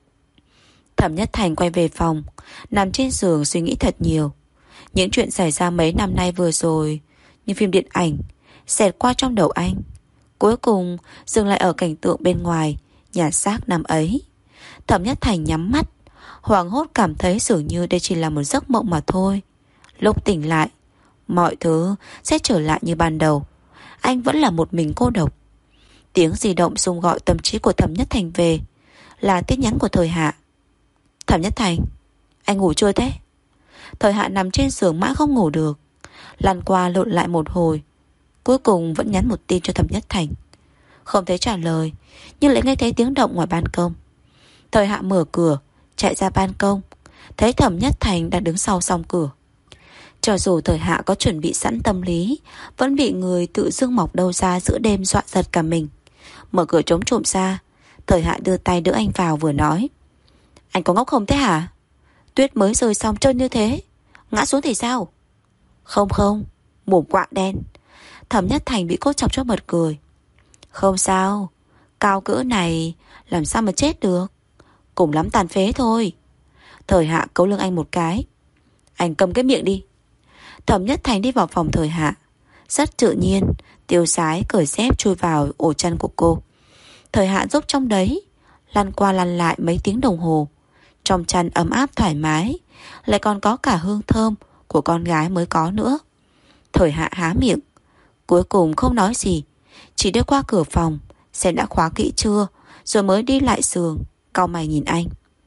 Thẩm Nhất Thành quay về phòng, nằm trên giường suy nghĩ thật nhiều. Những chuyện xảy ra mấy năm nay vừa rồi như phim điện ảnh xẹt qua trong đầu anh. Cuối cùng dừng lại ở cảnh tượng bên ngoài nhà xác năm ấy. Thẩm Nhất Thành nhắm mắt, hoảng hốt cảm thấy dường như đây chỉ là một giấc mộng mà thôi. Lúc tỉnh lại, mọi thứ sẽ trở lại như ban đầu. Anh vẫn là một mình cô độc. Tiếng di động xung gọi tâm trí của Thẩm Nhất Thành về, là tin nhắn của Thời Hạ. Thẩm Nhất Thành, anh ngủ chưa thế? Thời Hạ nằm trên giường mãi không ngủ được, lăn qua lộn lại một hồi, cuối cùng vẫn nhắn một tin cho Thẩm Nhất Thành. Không thấy trả lời, nhưng lại nghe thấy tiếng động ngoài ban công. Thời Hạ mở cửa, chạy ra ban công, thấy Thẩm Nhất Thành đang đứng sau song cửa. Cho dù Thời Hạ có chuẩn bị sẵn tâm lý, vẫn bị người tự dưng mọc đầu ra giữa đêm dọa giật cả mình. Mở cửa trống trộm ra, Thời Hạ đưa tay đỡ anh vào vừa nói. Anh có ngốc không thế hả? Tuyết mới rơi xong trơn như thế, ngã xuống thì sao? Không không, mồm quạ đen. Thẩm Nhất Thành bị cô chọc cho bật cười. Không sao, cao cỡ này làm sao mà chết được, cùng lắm tàn phế thôi. Thời Hạ cấu lưng anh một cái. Anh cầm cái miệng đi. Thẩm Nhất Thành đi vào phòng Thời Hạ, rất tự nhiên, tiêu sái cởi dép chui vào ổ chân của cô. Thời Hạ giúp trong đấy, lăn qua lăn lại mấy tiếng đồng hồ. Trong chăn ấm áp thoải mái, lại còn có cả hương thơm của con gái mới có nữa. Thời Hạ há miệng, cuối cùng không nói gì, chỉ đưa qua cửa phòng xem đã khóa kỹ chưa, rồi mới đi lại giường, cau mày nhìn anh.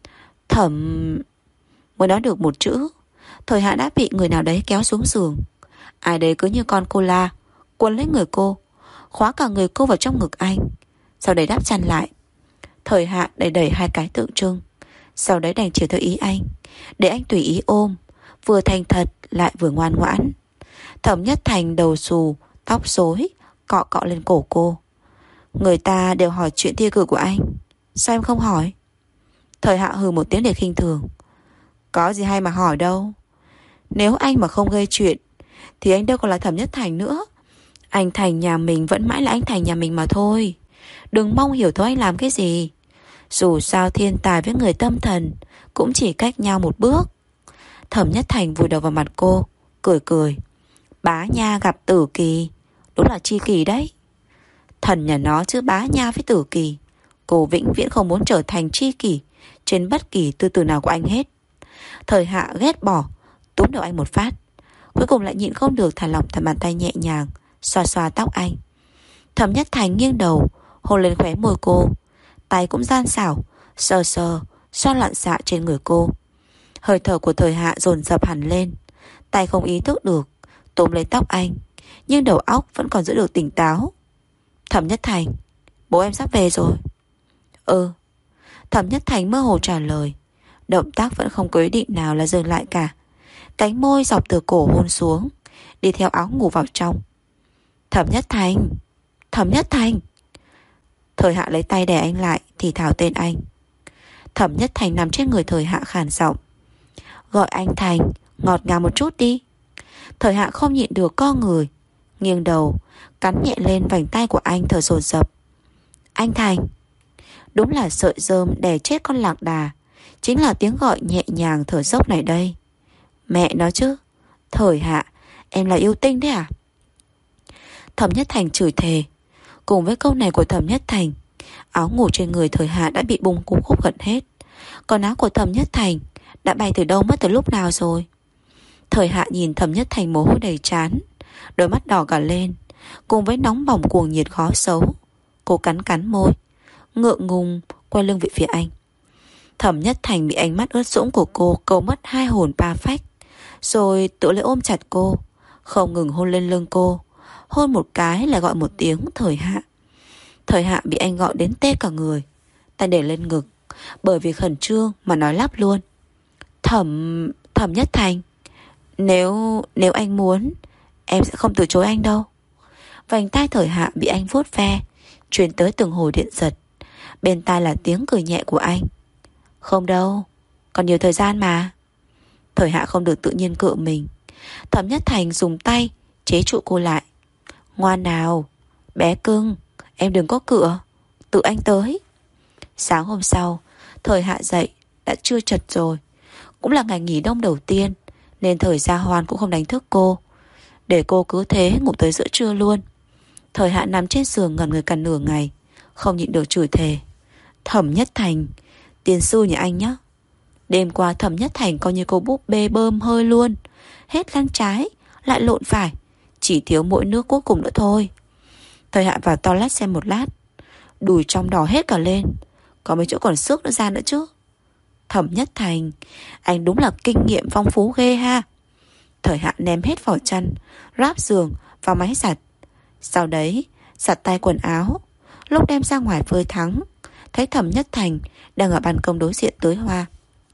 Thẩm... Mới nói được một chữ, Thời Hạ đã bị người nào đấy kéo xuống giường. Ai đấy cứ như con cô la, quấn lấy người cô, khóa cả người cô vào trong ngực anh, sau đấy đắp chăn lại. Thời Hạ đẩy đẩy hai cái tượng trưng, sau đấy đành chiều theo ý anh, để anh tùy ý ôm, vừa thành thật lại vừa ngoan ngoãn. Thẩm Nhất Thành đầu xù, tóc rối, cọ cọ lên cổ cô. Người ta đều hỏi chuyện thi cử của anh, sao em không hỏi? Thời Hạ hừ một tiếng để khinh thường. Có gì hay mà hỏi đâu. Nếu anh mà không gây chuyện thì anh đâu còn là Thẩm Nhất Thành nữa. Anh Thành nhà mình vẫn mãi là anh Thành nhà mình mà thôi. Đừng mong hiểu thấu anh làm cái gì. Dù sao thiên tài với người tâm thần cũng chỉ cách nhau một bước. Thẩm Nhất Thành vùi đầu vào mặt cô, cười cười. Bá nha gặp tử kỳ, đúng là chi kỳ đấy. Thần nhà nó chứ bá nha với tử kỳ. Cô vĩnh viễn không muốn trở thành chi kỷ trên bất kỳ tư tưởng nào của anh hết. Thời Hạ ghét bỏ, túm đầu anh một phát. Cuối cùng lại nhịn không được thả lỏng thả bàn tay nhẹ nhàng xoa xoa tóc anh. Thẩm Nhất Thành nghiêng đầu hôn lên khóe môi cô, tay cũng gian xảo sờ sờ xoa loạn xạ trên người cô. Hơi thở của Thời Hạ dồn dập hẳn lên, tay không ý thức được túm lấy tóc anh, nhưng đầu óc vẫn còn giữ được tỉnh táo. Thẩm Nhất Thành, bố em sắp về rồi. Ừ. Thẩm Nhất Thành mơ hồ trả lời, động tác vẫn không có ý định nào là dừng lại cả. Cánh môi dọc từ cổ hôn xuống, đi theo áo ngủ vào trong. Thẩm Nhất Thành, Thẩm Nhất Thành. Thời Hạ lấy tay đè anh lại, thì thào tên anh. Thẩm Nhất Thành nằm trên người Thời Hạ khàn giọng, gọi anh Thành, ngọt ngào một chút đi. Thời Hạ không nhịn được co người, nghiêng đầu cắn nhẹ lên vành tay của anh, thở dồn dập. Anh Thành. Đúng là sợi rơm đè chết con lạc đà, chính là tiếng gọi nhẹ nhàng thở dốc này đây. Mẹ nó chứ, Thời Hạ, em là yêu tinh đấy à? Thẩm Nhất Thành chửi thề. Cùng với câu này của Thẩm Nhất Thành, áo ngủ trên người Thời Hạ đã bị bung cúc khúc gần hết. Còn áo của Thẩm Nhất Thành đã bay từ đâu mất từ lúc nào rồi? Thời Hạ nhìn Thẩm Nhất Thành mồ hôi đầy trán, đôi mắt đỏ cả lên, cùng với nóng bỏng cuồng nhiệt khó xấu. Cô cắn cắn môi, ngượng ngùng quay lưng về phía anh. Thẩm Nhất Thành bị ánh mắt ướt sũng của cô câu mất hai hồn ba phách, rồi tự lấy ôm chặt cô, không ngừng hôn lên lưng cô. Hôn một cái là gọi một tiếng Thời Hạ. Thời Hạ bị anh gọi đến tê cả người, tay để lên ngực, bởi vì khẩn trương mà nói lắp luôn. Thẩm... Thẩm Nhất Thành, Nếu... nếu anh muốn, em sẽ không từ chối anh đâu. Vành tai Thời Hạ bị anh vuốt ve, truyền tới từng hồi điện giật. Bên tai là tiếng cười nhẹ của anh. Không đâu, còn nhiều thời gian mà. Thời Hạ không được tự nhiên cựa mình. Thẩm Nhất Thành dùng tay chế trụ cô lại. Ngoan nào, bé cưng, em đừng có cựa, tự anh tới. Sáng hôm sau, Thời Hạ dậy đã trưa chật rồi. Cũng là ngày nghỉ đông đầu tiên, nên Thời Gia Hoan cũng không đánh thức cô, để cô cứ thế ngủ tới giữa trưa luôn. Thời Hạ nằm trên giường ngẩn người cả nửa ngày, không nhịn được chửi thề. Thẩm Nhất Thành, tiền sư nhà anh nhá. Đêm qua Thẩm Nhất Thành coi như cô búp bê bơm hơi luôn, hết lăn trái lại lộn phải, chỉ thiếu mỗi nước cuối cùng nữa thôi. Thời Hạ vào toilet xem một lát, đùi trong đỏ hết cả lên, có mấy chỗ còn xước nữa ra nữa chứ. Thẩm Nhất Thành, anh đúng là kinh nghiệm phong phú ghê ha. Thời Hạ ném hết vỏ chăn, ráp giường vào máy giặt. Sau đấy giặt tay quần áo. Lúc đem ra ngoài phơi thắng, thấy Thẩm Nhất Thành đang ở ban công đối diện tưới hoa.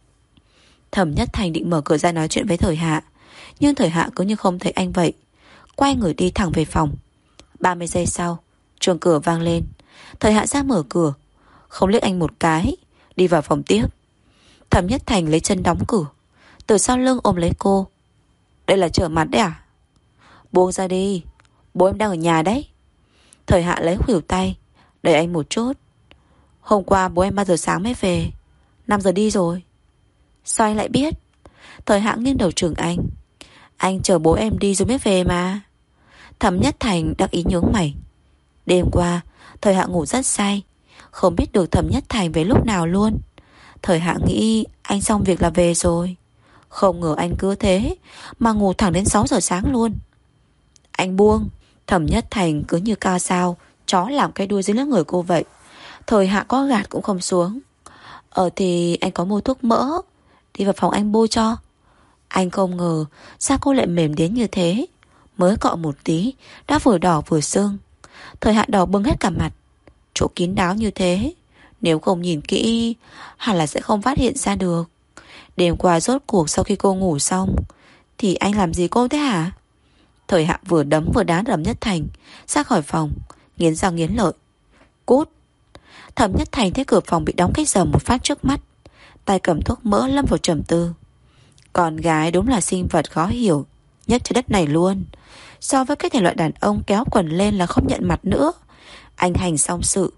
Thẩm Nhất Thành định mở cửa ra nói chuyện với Thời Hạ, nhưng Thời Hạ cứ như không thấy anh vậy, quay người đi thẳng về phòng. ba mươi giây sau, chuông cửa vang lên. Thời Hạ ra mở cửa, không liếc anh một cái, đi vào phòng tiếp. Thẩm Nhất Thành lấy chân đóng cửa, từ sau lưng ôm lấy cô. Đây là trở mặt đấy à? Buông ra đi, bố em đang ở nhà đấy. Thời Hạ lấy khuỷu tay đẩy anh một chút. Hôm qua bố em ba giờ sáng mới về, năm giờ đi rồi. Sao anh lại biết? Thời Hạ nghiêng đầu chừng anh. Anh chờ bố em đi rồi mới về mà. Thẩm Nhất Thành đắc ý nhướng mày. Đêm qua Thời Hạ ngủ rất say, không biết được Thẩm Nhất Thành về lúc nào luôn. Thời Hạ nghĩ anh xong việc là về rồi, không ngờ anh cứ thế mà ngủ thẳng đến sáu giờ sáng luôn. Anh buông. Thẩm Nhất Thành cứ như ca sao chó làm cái đuôi dưới lớp người cô vậy. Thời Hạ có gạt cũng không xuống. Ờ thì anh có mua thuốc mỡ, đi vào phòng anh bôi cho. Anh không ngờ sao cô lại mềm đến như thế, mới cọ một tí đã vừa đỏ vừa sưng. Thời Hạ đỏ bừng hết cả mặt. Chỗ kín đáo như thế, nếu không nhìn kỹ hẳn là sẽ không phát hiện ra được. Đêm qua rốt cuộc sau khi cô ngủ xong thì anh làm gì cô thế hả? Thời Hạ vừa đấm vừa đá Thẩm Nhất Thành ra khỏi phòng, nghiến răng nghiến lợi. Cút. Thẩm Nhất Thành thấy cửa phòng bị đóng cái rầm một phát trước mắt, tay cầm thuốc mỡ lâm vào trầm tư. Con gái đúng là sinh vật khó hiểu nhất trên đất này luôn. So với cái thể loại đàn ông kéo quần lên là không nhận mặt nữa, anh hành xong sự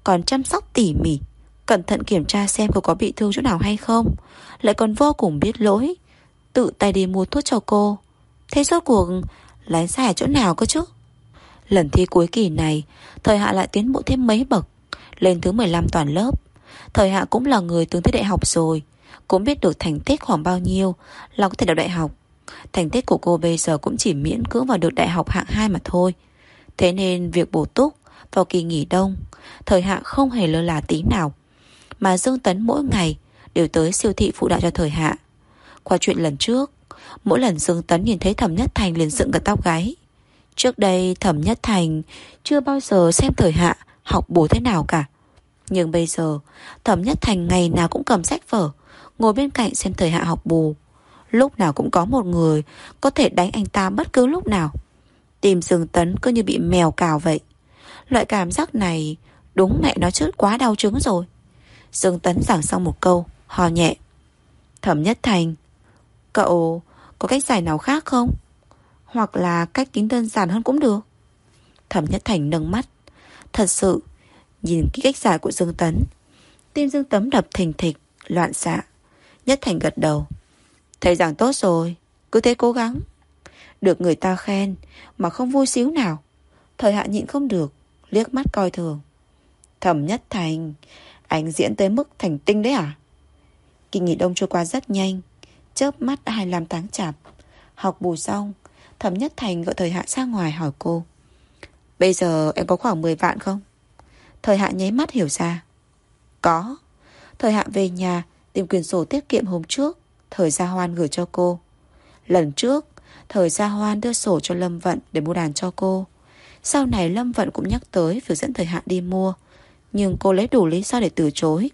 còn chăm sóc tỉ mỉ, cẩn thận kiểm tra xem cô có bị thương chỗ nào hay không, lại còn vô cùng biết lỗi, tự tay đi mua thuốc cho cô. Thế rốt cuộc lái sai ở chỗ nào cơ chứ? Lần thi cuối kỳ này, Thời Hạ lại tiến bộ thêm mấy bậc, lên thứ mười lăm toàn lớp. Thời Hạ cũng là người từng tới đại học rồi, cũng biết được thành tích khoảng bao nhiêu là có thể đậu đại học. Thành tích của cô bây giờ cũng chỉ miễn cưỡng vào được đại học hạng hai mà thôi. Thế nên việc bổ túc vào kỳ nghỉ đông, Thời Hạ không hề lơ là tí nào. Mà Dương Tấn mỗi ngày đều tới siêu thị phụ đạo cho Thời Hạ. Qua chuyện lần trước, mỗi lần Dương Tấn nhìn thấy Thẩm Nhất Thành liền dựng cả tóc gáy. Trước đây Thẩm Nhất Thành chưa bao giờ xem Thời Hạ học bổ thế nào cả. Nhưng bây giờ Thẩm Nhất Thành ngày nào cũng cầm sách vở, ngồi bên cạnh xem Thời Hạ học bù. Lúc nào cũng có một người có thể đánh anh ta bất cứ lúc nào. Tim Dương Tấn cứ như bị mèo cào vậy. Loại cảm giác này đúng mẹ nó chứ quá đau chứng rồi. Dương Tấn giảng xong một câu, hò nhẹ. Thẩm Nhất Thành, cậu có cách giải nào khác không? Hoặc là cách tính đơn giản hơn cũng được. Thẩm Nhất Thành nâng mắt. Thật sự, nhìn cái cách giải của Dương Tấn, tim Dương Tấn đập thình thịch, loạn xạ. Nhất Thành gật đầu. Thầy giảng tốt rồi, cứ thế cố gắng. Được người ta khen mà không vui xíu nào. Thời Hạ nhịn không được, liếc mắt coi thường. Thẩm Nhất Thành, anh diễn tới mức thành tinh đấy à? Kỳ nghỉ đông trôi qua rất nhanh, chớp mắt đã hai mươi lăm tháng chạp. Học bù xong, Thẩm Nhất Thành gọi Thời Hạ ra ngoài hỏi cô. Bây giờ em có khoảng mười vạn không? Thời Hạ nháy mắt hiểu ra. Có. Thời Hạ về nhà tìm quyển sổ tiết kiệm hôm trước Thời Gia Hoan gửi cho cô. Lần trước Thời Gia Hoan đưa sổ cho Lâm Vận để mua đàn cho cô. Sau này Lâm Vận cũng nhắc tới việc dẫn Thời Hạ đi mua, nhưng cô lấy đủ lý do để từ chối.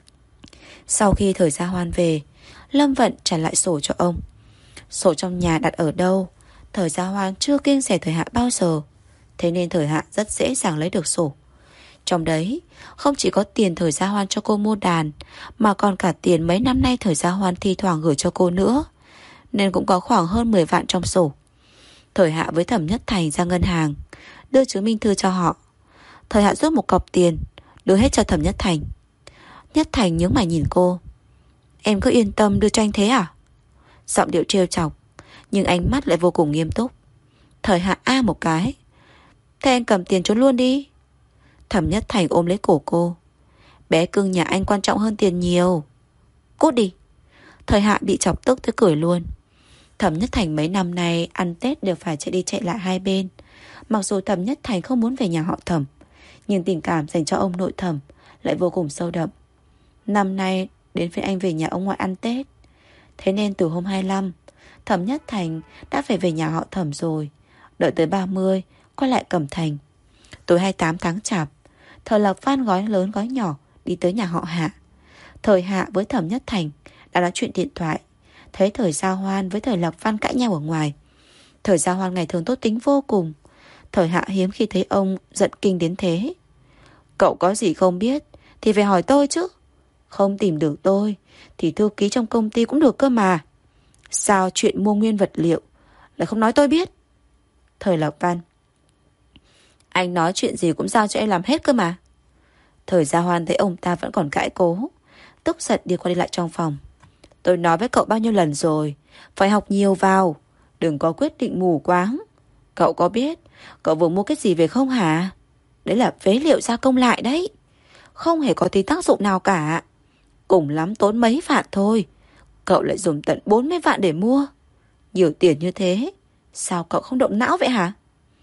Sau khi Thời Gia Hoan về, Lâm Vận trả lại sổ cho ông. Sổ trong nhà đặt ở đâu, Thời Gia Hoan chưa kiêng rẻ Thời Hạ bao giờ. Thế nên Thời Hạ rất dễ dàng lấy được sổ. Trong đấy không chỉ có tiền Thời Gia Hoan cho cô mua đàn, mà còn cả tiền mấy năm nay Thời Gia Hoan thi thoảng gửi cho cô nữa, nên cũng có khoảng hơn mười vạn trong sổ. Thời Hạ với Thẩm Nhất Thành ra ngân hàng, đưa chứng minh thư cho họ. Thời Hạ rút một cọc tiền, đưa hết cho Thẩm Nhất Thành. Nhất Thành nhướng mày nhìn cô. Em cứ yên tâm đưa cho anh thế à? Giọng điệu trêu chọc, nhưng ánh mắt lại vô cùng nghiêm túc. Thời Hạ a một cái. Thế anh cầm tiền trốn luôn đi. Thẩm Nhất Thành ôm lấy cổ cô. Bé cưng nhà anh quan trọng hơn tiền nhiều. Cút đi. Thời Hạ bị chọc tức tới cười luôn. Thẩm Nhất Thành mấy năm nay ăn Tết đều phải chạy đi chạy lại hai bên. Mặc dù Thẩm Nhất Thành không muốn về nhà họ Thẩm, nhưng tình cảm dành cho ông nội Thẩm lại vô cùng sâu đậm. Năm nay đến với anh về nhà ông ngoại ăn Tết. Thế nên từ hôm hai mươi lăm, Thẩm Nhất Thành đã phải về nhà họ Thẩm rồi. Đợi tới ba mươi quay lại Cẩm Thành. Tối hai mươi tám tháng chạp, Thời Lập Văn gói lớn gói nhỏ đi tới nhà họ Hạ. Thời Hạ với Thẩm Nhất Thành đã nói chuyện điện thoại, thấy Thời Gia Hoan với Thời Lập Văn cãi nhau ở ngoài. Thời Gia Hoan ngày thường tốt tính vô cùng. Thời Hạ hiếm khi thấy ông giận kinh đến thế. Cậu có gì không biết thì phải hỏi tôi chứ. Không tìm được tôi thì thư ký trong công ty cũng được cơ mà. Sao chuyện mua nguyên vật liệu lại không nói tôi biết? Thời Lập Văn. Anh nói chuyện gì cũng giao cho em làm hết cơ mà. Thời Gia Hoan thấy ông ta vẫn còn cãi cố, tức giận đi qua đi lại trong phòng. Tôi nói với cậu bao nhiêu lần rồi, phải học nhiều vào, đừng có quyết định mù quáng. Cậu có biết cậu vừa mua cái gì về không hả? Đấy là phế liệu gia công lại đấy, không hề có tí tác dụng nào cả. Cùng lắm tốn mấy vạn thôi, cậu lại dùng tận bốn mươi vạn để mua. Nhiều tiền như thế, sao cậu không động não vậy hả?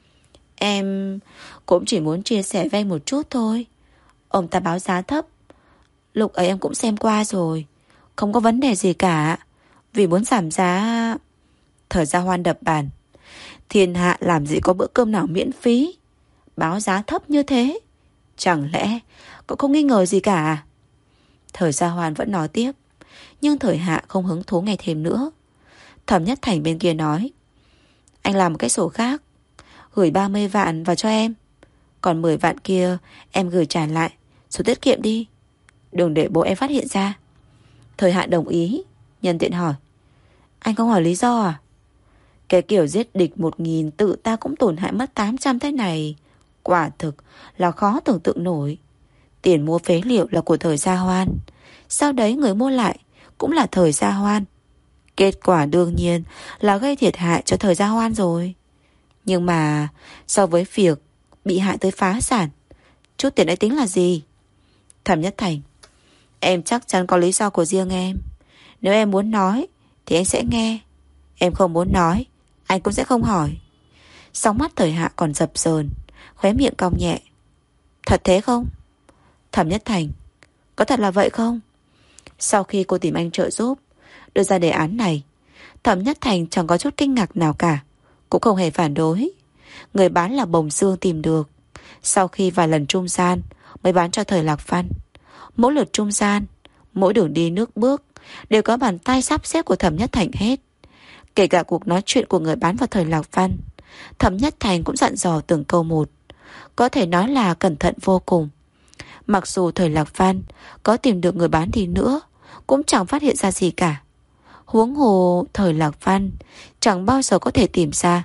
Em cũng chỉ muốn chia sẻ với anh một chút thôi. Ông ta báo giá thấp, lúc ấy em cũng xem qua rồi, không có vấn đề gì cả. Vì muốn giảm giá. Thời Gia Hoan đập bàn. Thiên hạ làm gì có bữa cơm nào miễn phí. Báo giá thấp như thế, chẳng lẽ cậu không nghi ngờ gì cả? Thời Gia Hoan vẫn nói tiếp, nhưng Thời Hạ không hứng thú nghe thêm nữa. Thẩm Nhất Thành bên kia nói, anh làm một cái sổ khác, gửi ba mươi vạn vào cho em, còn mười vạn kia em gửi trả lại sổ tiết kiệm đi, đừng để bố em phát hiện ra. Thời Hạ đồng ý, nhân tiện hỏi, anh không hỏi lý do à? Cái kiểu giết địch một nghìn tự ta cũng tổn hại mất tám trăm thế này, quả thực là khó tưởng tượng nổi. Tiền mua phế liệu là của Thời Gia Hoan, sau đấy người mua lại cũng là Thời Gia Hoan. Kết quả đương nhiên là gây thiệt hại cho Thời Gia Hoan rồi. Nhưng mà so với việc bị hại tới phá sản, chút tiền ấy tính là gì? Thẩm Nhất Thành: Em chắc chắn có lý do của riêng em. Nếu em muốn nói thì anh sẽ nghe. Em không muốn nói, anh cũng sẽ không hỏi. Sóng mắt Thời Hạ còn dập dờn, khóe miệng cong nhẹ. Thật thế không? Thẩm Nhất Thành: Có thật là vậy không? Sau khi cô tìm anh trợ giúp đưa ra đề án này, Thẩm Nhất Thành chẳng có chút kinh ngạc nào cả, cũng không hề phản đối. Người bán là Bồng Dương tìm được, sau khi vài lần trung gian mới bán cho Thời Lạc Văn. Mỗi lượt trung gian, mỗi đường đi nước bước đều có bàn tay sắp xếp của Thẩm Nhất Thành hết. Kể cả cuộc nói chuyện của người bán và Thời Lạc Văn, Thẩm Nhất Thành cũng dặn dò từng câu một, có thể nói là cẩn thận vô cùng. Mặc dù Thời Lạc Văn có tìm được người bán đi nữa, cũng chẳng phát hiện ra gì cả. Huống hồ Thời Lạc Văn chẳng bao giờ có thể tìm ra.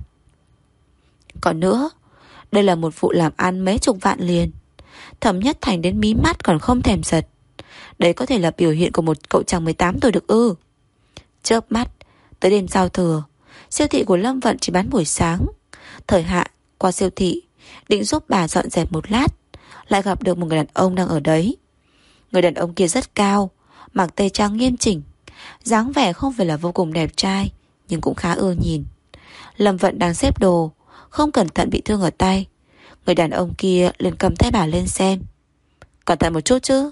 Còn nữa, đây là một vụ làm ăn mấy chục vạn liền. Thẩm Nhất Thành đến mí mắt còn không thèm giật. Đấy có thể là biểu hiện của một cậu chàng mười tám tuổi được ư? Chớp mắt, tới đêm giao thừa, siêu thị của Lâm Vận chỉ bán buổi sáng. Thời Hạ qua siêu thị định giúp bà dọn dẹp một lát, lại gặp được một người đàn ông đang ở đấy. Người đàn ông kia rất cao, mặc tây trang nghiêm chỉnh, dáng vẻ không phải là vô cùng đẹp trai, nhưng cũng khá ưa nhìn. Lâm Vận đang xếp đồ, không cẩn thận bị thương ở tay. Người đàn ông kia liền cầm tay bà lên xem. Cẩn thận một chút chứ.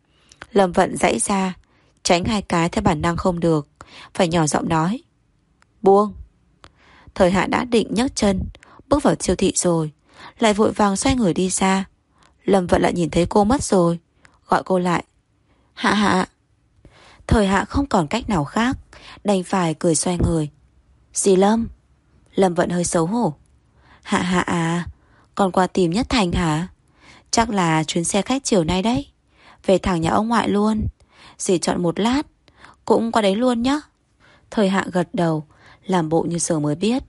Lâm Vận giãy ra, tránh hai cái theo bản năng không được, phải nhỏ giọng nói. Buông. Thời Hạ đã định nhấc chân bước vào siêu thị rồi, lại vội vàng xoay người đi ra. Lâm Vận lại nhìn thấy cô mất rồi, gọi cô lại. Hạ Hạ. Thời Hạ không còn cách nào khác, đành phải cười xoay người. Dì Lâm. Lâm Vận hơi xấu hổ. Hạ Hạ à, còn qua tìm Nhất Thành hả? Chắc là chuyến xe khách chiều nay đấy, về thẳng nhà ông ngoại luôn. Dì chọn một lát cũng qua đấy luôn nhá. Thời Hạ gật đầu, làm bộ như sờ mới biết.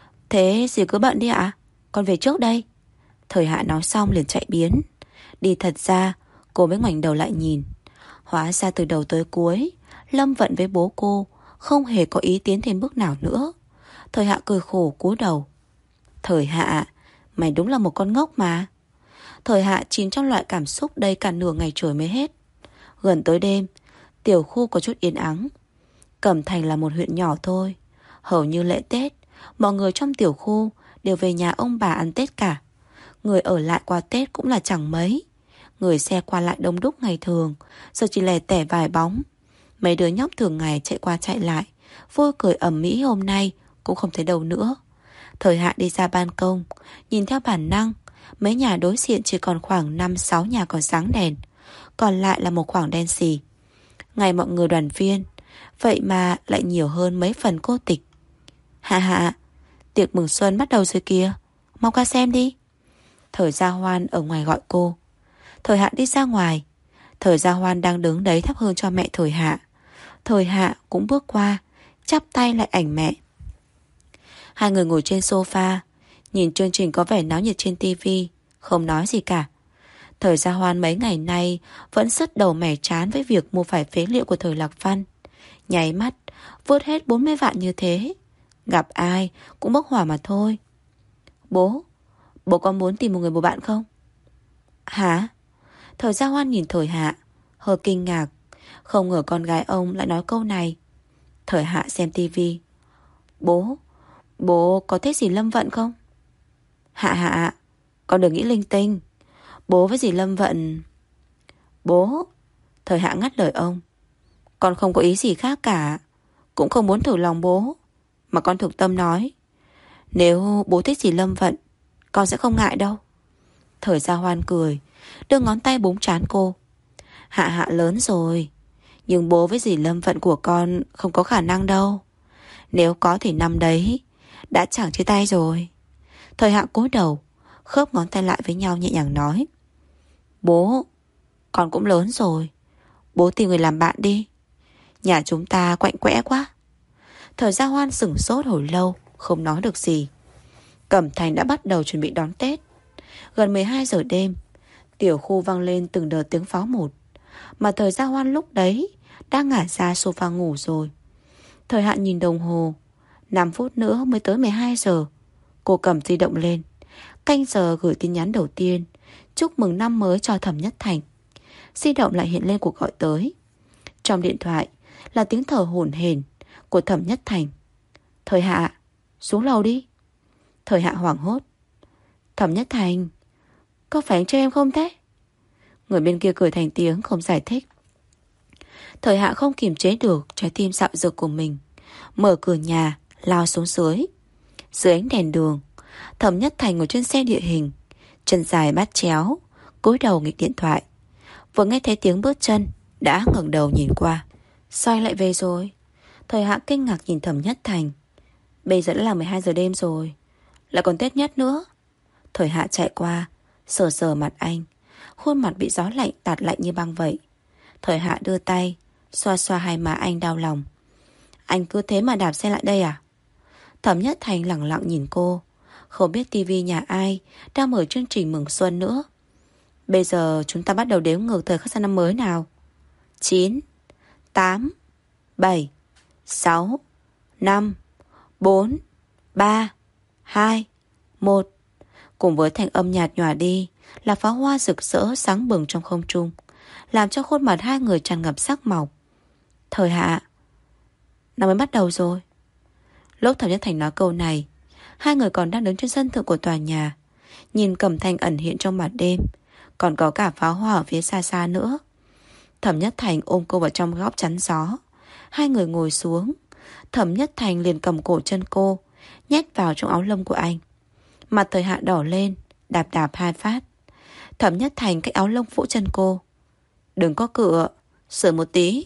Thế dì cứ bận đi ạ, con về trước đây. Thời Hạ nói xong liền chạy biến. Đi thật ra cô mới ngoảnh đầu lại nhìn. Hóa ra từ đầu tới cuối Lâm Vận với bố cô không hề có ý tiến thêm bước nào nữa. Thời Hạ cười khổ cúi đầu. Thời Hạ, mày đúng là một con ngốc mà. Thời Hạ chìm trong loại cảm xúc đây cả nửa ngày trời mới hết. Gần tới đêm, tiểu khu có chút yên ắng. Cẩm Thành là một huyện nhỏ thôi. Hầu như lễ Tết, mọi người trong tiểu khu đều về nhà ông bà ăn Tết cả. Người ở lại qua Tết cũng là chẳng mấy. Người xe qua lại đông đúc ngày thường, giờ chỉ lẻ tẻ vài bóng. Mấy đứa nhóc thường ngày chạy qua chạy lại, vui cười ầm ĩ hôm nay cũng không thấy đâu nữa. Thời Hạ đi ra ban công, nhìn theo bản năng, mấy nhà đối diện chỉ còn khoảng năm sáu nhà còn sáng đèn, còn lại là một khoảng đen xì. Ngày mọi người đoàn viên, vậy mà lại nhiều hơn mấy phần cô tịch. Hạ Hạ, tiệc mừng xuân bắt đầu rồi kìa, mau qua xem đi. Thời Gia Hoan ở ngoài gọi cô. Thời Hạ đi ra ngoài. Thời Gia Hoan đang đứng đấy thắp hương cho mẹ Thời Hạ. Thời Hạ cũng bước qua, chắp tay lại ảnh mẹ. Hai người ngồi trên sofa, nhìn chương trình có vẻ náo nhiệt trên tivi, không nói gì cả. Thời Gia Hoan mấy ngày nay vẫn sứt đầu mẻ chán với việc mua phải phế liệu của Thời Lạc Văn. Nháy mắt vớt hết bốn mươi vạn như thế, gặp ai cũng bốc hỏa mà thôi. Bố, bố có muốn tìm một người bầu bạn không? Hả? Thời Gia Hoan nhìn Thời Hạ, hơi kinh ngạc, không ngờ con gái ông lại nói câu này. Thời Hạ xem tivi. Bố, bố có thích dì Lâm Vận không? Hạ Hạ, con đừng nghĩ linh tinh. Bố với dì Lâm Vận... Bố... Thời Hạ ngắt lời ông. Con không có ý gì khác cả, cũng không muốn thử lòng bố, mà con thực tâm nói, nếu bố thích dì Lâm Vận, con sẽ không ngại đâu. Thời Gia Hoan cười, đưa ngón tay búng trán cô. Hạ Hạ lớn rồi, nhưng bố với dì Lâm Vận của con không có khả năng đâu. Nếu có thì năm đấy đã chẳng chia tay rồi. Thời Hạ cúi đầu, khớp ngón tay lại với nhau nhẹ nhàng nói. Bố, con cũng lớn rồi, bố tìm người làm bạn đi. Nhà chúng ta quạnh quẽ quá. Thời Gia Hoan sửng sốt hồi lâu, không nói được gì. Cẩm Thành đã bắt đầu chuẩn bị đón Tết. Gần mười hai giờ đêm, Tiểu khu vang lên từng đợt tiếng pháo một. Mà thời Gia Hoan lúc đấy đã ngả ra sofa ngủ rồi. Thời Hạn nhìn đồng hồ, năm phút nữa mới tới mười hai giờ. Cô cầm di động lên, canh giờ gửi tin nhắn đầu tiên, chúc mừng năm mới cho Thẩm Nhất Thành. Di động lại hiện lên cuộc gọi tới. Trong điện thoại là tiếng thở hổn hển của Thẩm Nhất Thành. Thời Hạ, xuống lầu đi. Thời Hạ hoảng hốt. Thẩm Nhất Thành, có phải anh chơi em không thế? Người bên kia cười thành tiếng không giải thích. Thời Hạ không kiềm chế được trái tim dạo dực của mình, mở cửa nhà lao xuống dưới. Dưới ánh đèn đường, Thẩm Nhất Thành ngồi trên xe địa hình, chân dài bát chéo, cúi đầu nghịch điện thoại. Vừa nghe thấy tiếng bước chân đã ngẩng đầu nhìn qua. Sao anh lại về rồi? Thời Hạ kinh ngạc nhìn Thẩm Nhất Thành. Bây giờ đã là mười hai giờ đêm rồi, lại còn Tết Nhất nữa. Thời Hạ chạy qua, sờ sờ mặt anh, khuôn mặt bị gió lạnh tạt lạnh như băng vậy. Thời Hạ đưa tay xoa xoa hai má anh đau lòng. Anh cứ thế mà đạp xe lại đây à? Thẩm Nhất Thành lẳng lặng nhìn cô, không biết tivi nhà ai đang mở chương trình mừng xuân nữa. Bây giờ chúng ta bắt đầu đếm ngược thời khắc sang năm mới nào. Chín, tám, bảy, sáu, năm, bốn, ba, hai, một. Cùng với thanh âm nhạt nhòa đi là pháo hoa rực rỡ sáng bừng trong không trung, làm cho khuôn mặt hai người tràn ngập sắc màu. Thời Hạ, năm mới bắt đầu rồi. Lúc Thẩm Nhất Thành nói câu này, hai người còn đang đứng trên sân thượng của tòa nhà, nhìn cẩm thanh ẩn hiện trong màn đêm, còn có cả pháo hoa ở phía xa xa nữa. Thẩm Nhất Thành ôm cô vào trong góc chắn gió. Hai người ngồi xuống. Thẩm Nhất Thành liền cầm cổ chân cô, nhét vào trong áo lông của anh. Mặt Thời Hạ đỏ lên, đạp đạp hai phát. Thẩm Nhất Thành cách áo lông vỗ chân cô. Đừng có cựa, sửa một tí.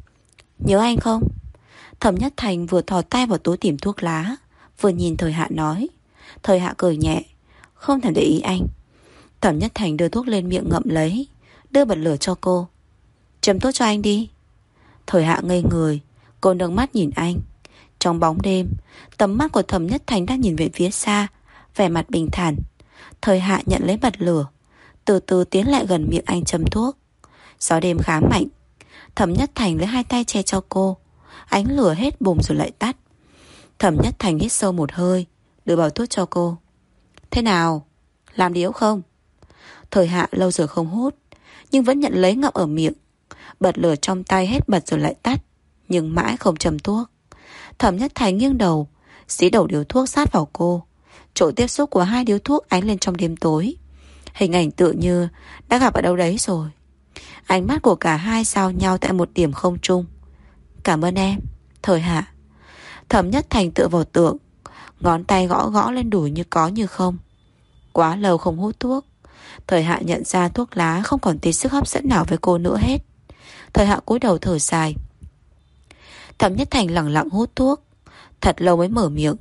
Nhớ anh không? Thẩm Nhất Thành vừa thò tay vào túi tìm thuốc lá, vừa nhìn Thời Hạ nói. Thời Hạ cười nhẹ, không thèm để ý anh. Thẩm Nhất Thành đưa thuốc lên miệng ngậm lấy, đưa bật lửa cho cô. Châm thuốc cho anh đi. Thời Hạ ngây người, cô nâng mắt nhìn anh. Trong bóng đêm, tầm mắt của Thẩm Nhất Thành đang nhìn về phía xa, vẻ mặt bình thản. Thời Hạ nhận lấy bật lửa, từ từ tiến lại gần miệng anh châm thuốc. Gió đêm khá mạnh. Thẩm Nhất Thành lấy hai tay che cho cô. Ánh lửa hết bùng rồi lại tắt. Thẩm Nhất Thành hít sâu một hơi, đưa bao thuốc cho cô. Thế nào? Làm điếu không? Thời Hạ lâu rồi không hút, nhưng vẫn nhận lấy ngậm ở miệng. Bật lửa trong tay hết bật rồi lại tắt, nhưng mãi không châm thuốc. Thẩm Nhất Thành nghiêng đầu, xí đầu điếu thuốc sát vào cô. Chỗ tiếp xúc của hai điếu thuốc ánh lên trong đêm tối. Hình ảnh tựa như đã gặp ở đâu đấy rồi. Ánh mắt của cả hai giao nhau tại một điểm không chung. Cảm ơn em, Thời Hạ. Thẩm Nhất Thành tựa vào tượng, ngón tay gõ gõ lên đùi như có như không. Quá lâu không hút thuốc, Thời Hạ nhận ra thuốc lá không còn tí sức hấp dẫn nào với cô nữa hết. Thời Hạ cúi đầu thở dài. Thẩm Nhất Thành lặng lặng hút thuốc, thật lâu mới mở miệng.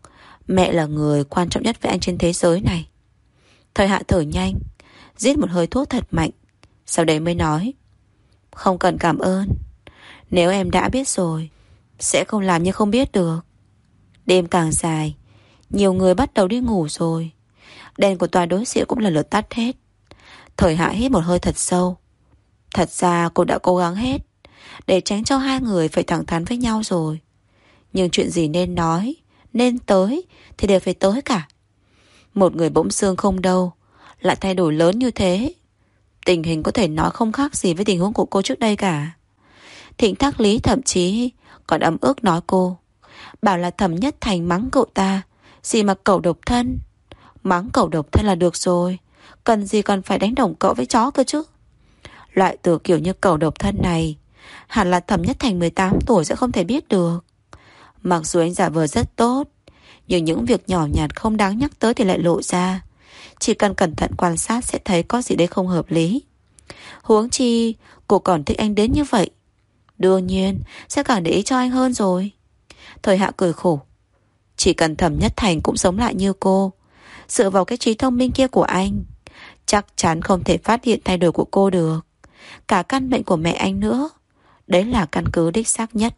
Mẹ là người quan trọng nhất với anh trên thế giới này. Thời Hạ thở nhanh, rít một hơi thuốc thật mạnh, sau đấy mới nói. Không cần cảm ơn. Nếu em đã biết rồi, sẽ không làm như không biết được. Đêm càng dài, nhiều người bắt đầu đi ngủ rồi. Đèn của tòa đối diện cũng lần lượt tắt hết. Thời Hạ hít một hơi thật sâu. Thật ra cô đã cố gắng hết để tránh cho hai người phải thẳng thắn với nhau rồi. Nhưng chuyện gì nên nói, nên tới thì đều phải tới cả. Một người bỗng xương không đâu lại thay đổi lớn như thế. Tình hình có thể nói không khác gì với tình huống của cô trước đây cả. Thịnh Thác Lý thậm chí còn ấm ức nói cô, bảo là Thẩm Nhất Thành mắng cậu ta, gì mà cậu độc thân. Mắng cậu độc thân là được rồi, cần gì còn phải đánh đồng cậu với chó cơ chứ. Loại từ kiểu như cậu độc thân này hẳn là Thẩm Nhất Thành mười tám tuổi sẽ không thể biết được. Mặc dù anh giả vờ rất tốt, nhưng những việc nhỏ nhặt không đáng nhắc tới thì lại lộ ra. Chỉ cần cẩn thận quan sát sẽ thấy có gì đấy không hợp lý. Huống chi cô còn thích anh đến như vậy, đương nhiên sẽ càng để ý cho anh hơn rồi. Thời Hạ cười khổ. Chỉ cần Thẩm Nhất Thành cũng sống lại như cô, dựa vào cái trí thông minh kia của anh, chắc chắn không thể phát hiện thay đổi của cô được. Cả căn bệnh của mẹ anh nữa. Đấy là căn cứ đích xác nhất.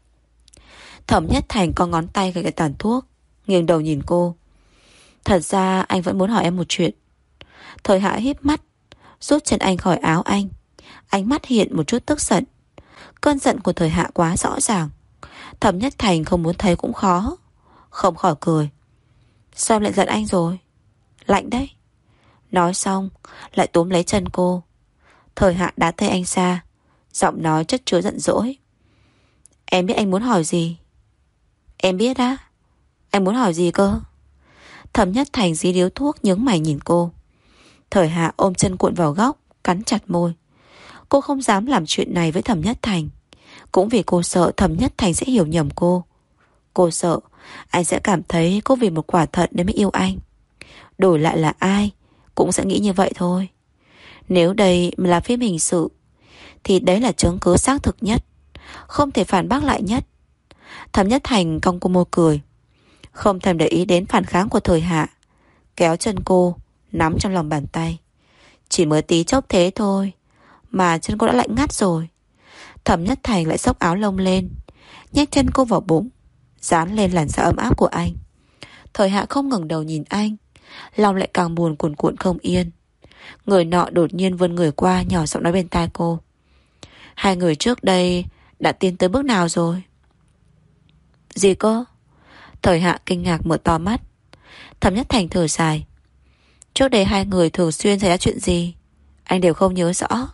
Thẩm Nhất Thành có ngón tay gậy cái tàn thuốc, nghiêng đầu nhìn cô. Thật ra anh vẫn muốn hỏi em một chuyện. Thời Hạ híp mắt, rút chân anh khỏi áo anh. Ánh mắt hiện một chút tức giận. Cơn giận của Thời Hạ quá rõ ràng. Thẩm Nhất Thành không muốn thấy cũng khó. Không khỏi cười. Sao lại giận anh rồi? Lạnh đấy. Nói xong lại túm lấy chân cô. Thời Hạ đá tay anh ra, giọng nói chất chứa giận dỗi. Em biết anh muốn hỏi gì. Em biết á. Anh muốn hỏi gì cơ? Thẩm Nhất Thành dí điếu thuốc nhướng mày nhìn cô. Thời Hạ ôm chân cuộn vào góc, cắn chặt môi. Cô không dám làm chuyện này với Thẩm Nhất Thành, cũng vì cô sợ Thẩm Nhất Thành sẽ hiểu nhầm cô. Cô sợ anh sẽ cảm thấy cô vì một quả thận nên mới yêu anh. Đổi lại là ai cũng sẽ nghĩ như vậy thôi. Nếu đây là phim hình sự thì đấy là chứng cứ xác thực nhất, không thể phản bác lại nhất. Thẩm Nhất Thành cong cô môi cười, không thèm để ý đến phản kháng của Thời Hạ, kéo chân cô nắm trong lòng bàn tay. Chỉ mới tí chốc thế thôi mà chân cô đã lạnh ngắt rồi. Thẩm Nhất Thành lại xốc áo lông lên, nhét chân cô vào bụng, dán lên làn da ấm áp của anh. Thời Hạ không ngẩng đầu nhìn anh, lòng lại càng buồn cuồn cuộn không yên. Người nọ đột nhiên vươn người qua, nhỏ giọng nói bên tai cô. Hai người trước đây đã tiến tới bước nào rồi? Gì cơ? Thời Hạ kinh ngạc mở to mắt. Thẩm Nhất Thành thở dài. Trước đây hai người thường xuyên xảy ra chuyện gì anh đều không nhớ rõ.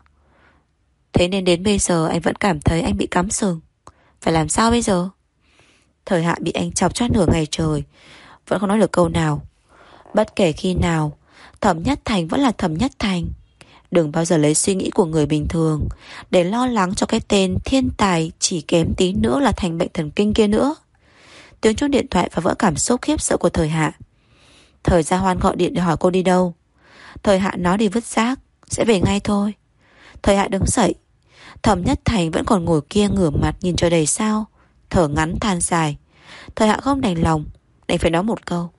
Thế nên đến bây giờ anh vẫn cảm thấy anh bị cắm sừng. Phải làm sao bây giờ? Thời Hạ bị anh chọc cho nửa ngày trời, vẫn không nói được câu nào. Bất kể khi nào, Thẩm Nhất Thành vẫn là Thẩm Nhất Thành. Đừng bao giờ lấy suy nghĩ của người bình thường để lo lắng cho cái tên thiên tài chỉ kém tí nữa là thành bệnh thần kinh kia nữa. Tiếng chuông điện thoại phá vỡ cảm xúc khiếp sợ của Thời Hạ. Thời Gia Hoan gọi điện để hỏi cô đi đâu. Thời Hạ nói đi vứt rác, sẽ về ngay thôi. Thời Hạ đứng dậy. Thẩm Nhất Thành vẫn còn ngồi kia ngửa mặt nhìn trời đầy sao, thở ngắn than dài. Thời Hạ không đành lòng, đành phải nói một câu.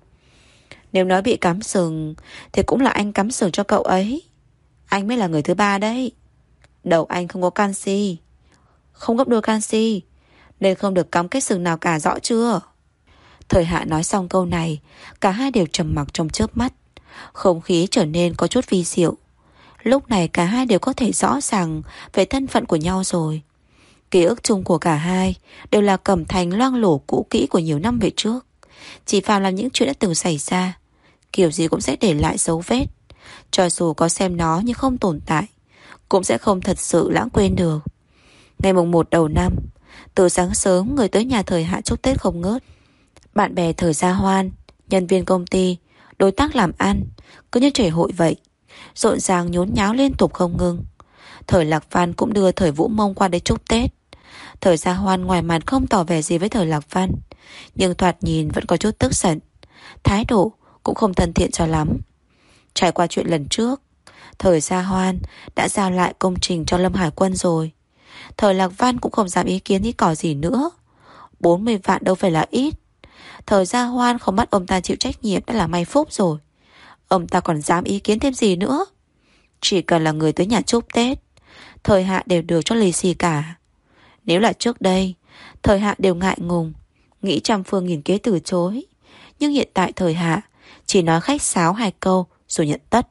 Nếu nói bị cắm sừng thì cũng là anh cắm sừng cho cậu ấy. Anh mới là người thứ ba đấy. Đầu anh không có canxi, không gấp đôi canxi, nên không được cắm cái sừng nào cả, rõ chưa? Thời Hạ nói xong câu này, cả hai đều trầm mặc trong chớp mắt. Không khí trở nên có chút vi diệu. Lúc này cả hai đều có thể rõ ràng về thân phận của nhau rồi. Ký ức chung của cả hai đều là cẩm thành loang lổ cũ kỹ của nhiều năm về trước. Chỉ phàm làm những chuyện đã từng xảy ra, kiểu gì cũng sẽ để lại dấu vết. Cho dù có xem nó nhưng không tồn tại, cũng sẽ không thật sự lãng quên được. Ngày mùng một đầu năm, từ sáng sớm người tới nhà Thời Hạ chúc Tết không ngớt. Bạn bè Thời Gia Hoan, nhân viên công ty, đối tác làm ăn, cứ như trời hội vậy, rộn ràng nhốn nháo liên tục không ngừng. Thời Lạc Văn cũng đưa Thời Vũ Mông qua đây chúc Tết. Thời Gia Hoan ngoài mặt không tỏ vẻ gì với Thời Lạc Văn, nhưng thoạt nhìn vẫn có chút tức giận, thái độ cũng không thân thiện cho lắm. Trải qua chuyện lần trước, Thời Gia Hoan đã giao lại công trình cho Lâm Hải Quân rồi. Thời Lạc Văn cũng không dám ý kiến ý cỏ gì nữa. bốn mươi vạn đâu phải là ít. Thời Gia Hoan không bắt ông ta chịu trách nhiệm đã là may phúc rồi. Ông ta còn dám ý kiến thêm gì nữa. Chỉ cần là người tới nhà chúc Tết, Thời Hạ đều được cho lì xì cả. Nếu là trước đây, Thời Hạ đều ngại ngùng, nghĩ trăm phương nghìn kế từ chối. Nhưng hiện tại Thời Hạ chỉ nói khách sáo hai câu rồi nhận tất.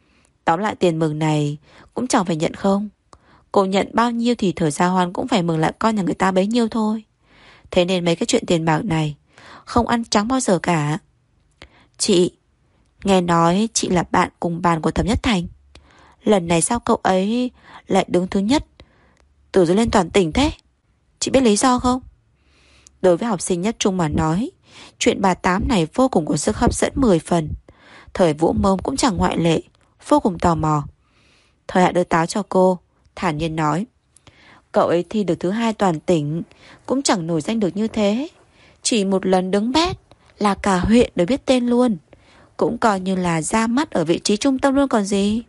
Tóm lại tiền mừng này cũng chẳng phải nhận không. Cô nhận bao nhiêu thì Thời Gia Hoan cũng phải mừng lại con nhà người ta bấy nhiêu thôi. Thế nên mấy cái chuyện tiền bạc này không ăn trắng bao giờ cả. Chị, nghe nói chị là bạn cùng bàn của Thẩm Nhất Thành. Lần này sao cậu ấy lại đứng thứ nhất từ dưới lên toàn tỉnh thế? Chị biết lý do không? Đối với học sinh nhất trung mà nói, chuyện bà Tám này vô cùng có sức hấp dẫn mười phần. Thời Vũ Mông cũng chẳng ngoại lệ, vô cùng tò mò. Thời Hạ đưa táo cho cô, thản nhiên nói. Cậu ấy thi được thứ hai toàn tỉnh, cũng chẳng nổi danh được như thế. Chỉ một lần đứng bét là cả huyện đều biết tên luôn. Cũng coi như là ra mắt ở vị trí trung tâm luôn còn gì.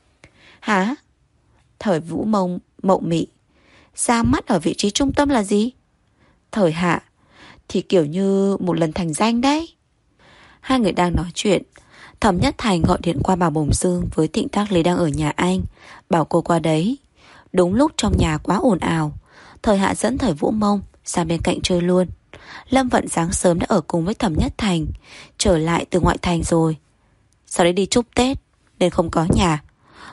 Hả? Thời Vũ Mông mộng mị. Ra mắt ở vị trí trung tâm là gì? Thời Hạ thì kiểu như một lần thành danh đấy. Hai người đang nói chuyện, Thẩm Nhất Thành gọi điện qua bảo Bồng Dương với Thịnh Tác Lý đang ở nhà anh, bảo cô qua đấy. Đúng lúc trong nhà quá ồn ào, Thời Hạ dẫn Thời Vũ Mông sang bên cạnh chơi luôn. Lâm Vận sáng sớm đã ở cùng với Thẩm Nhất Thành, trở lại từ ngoại thành rồi. Sau đấy đi chúc Tết nên không có nhà.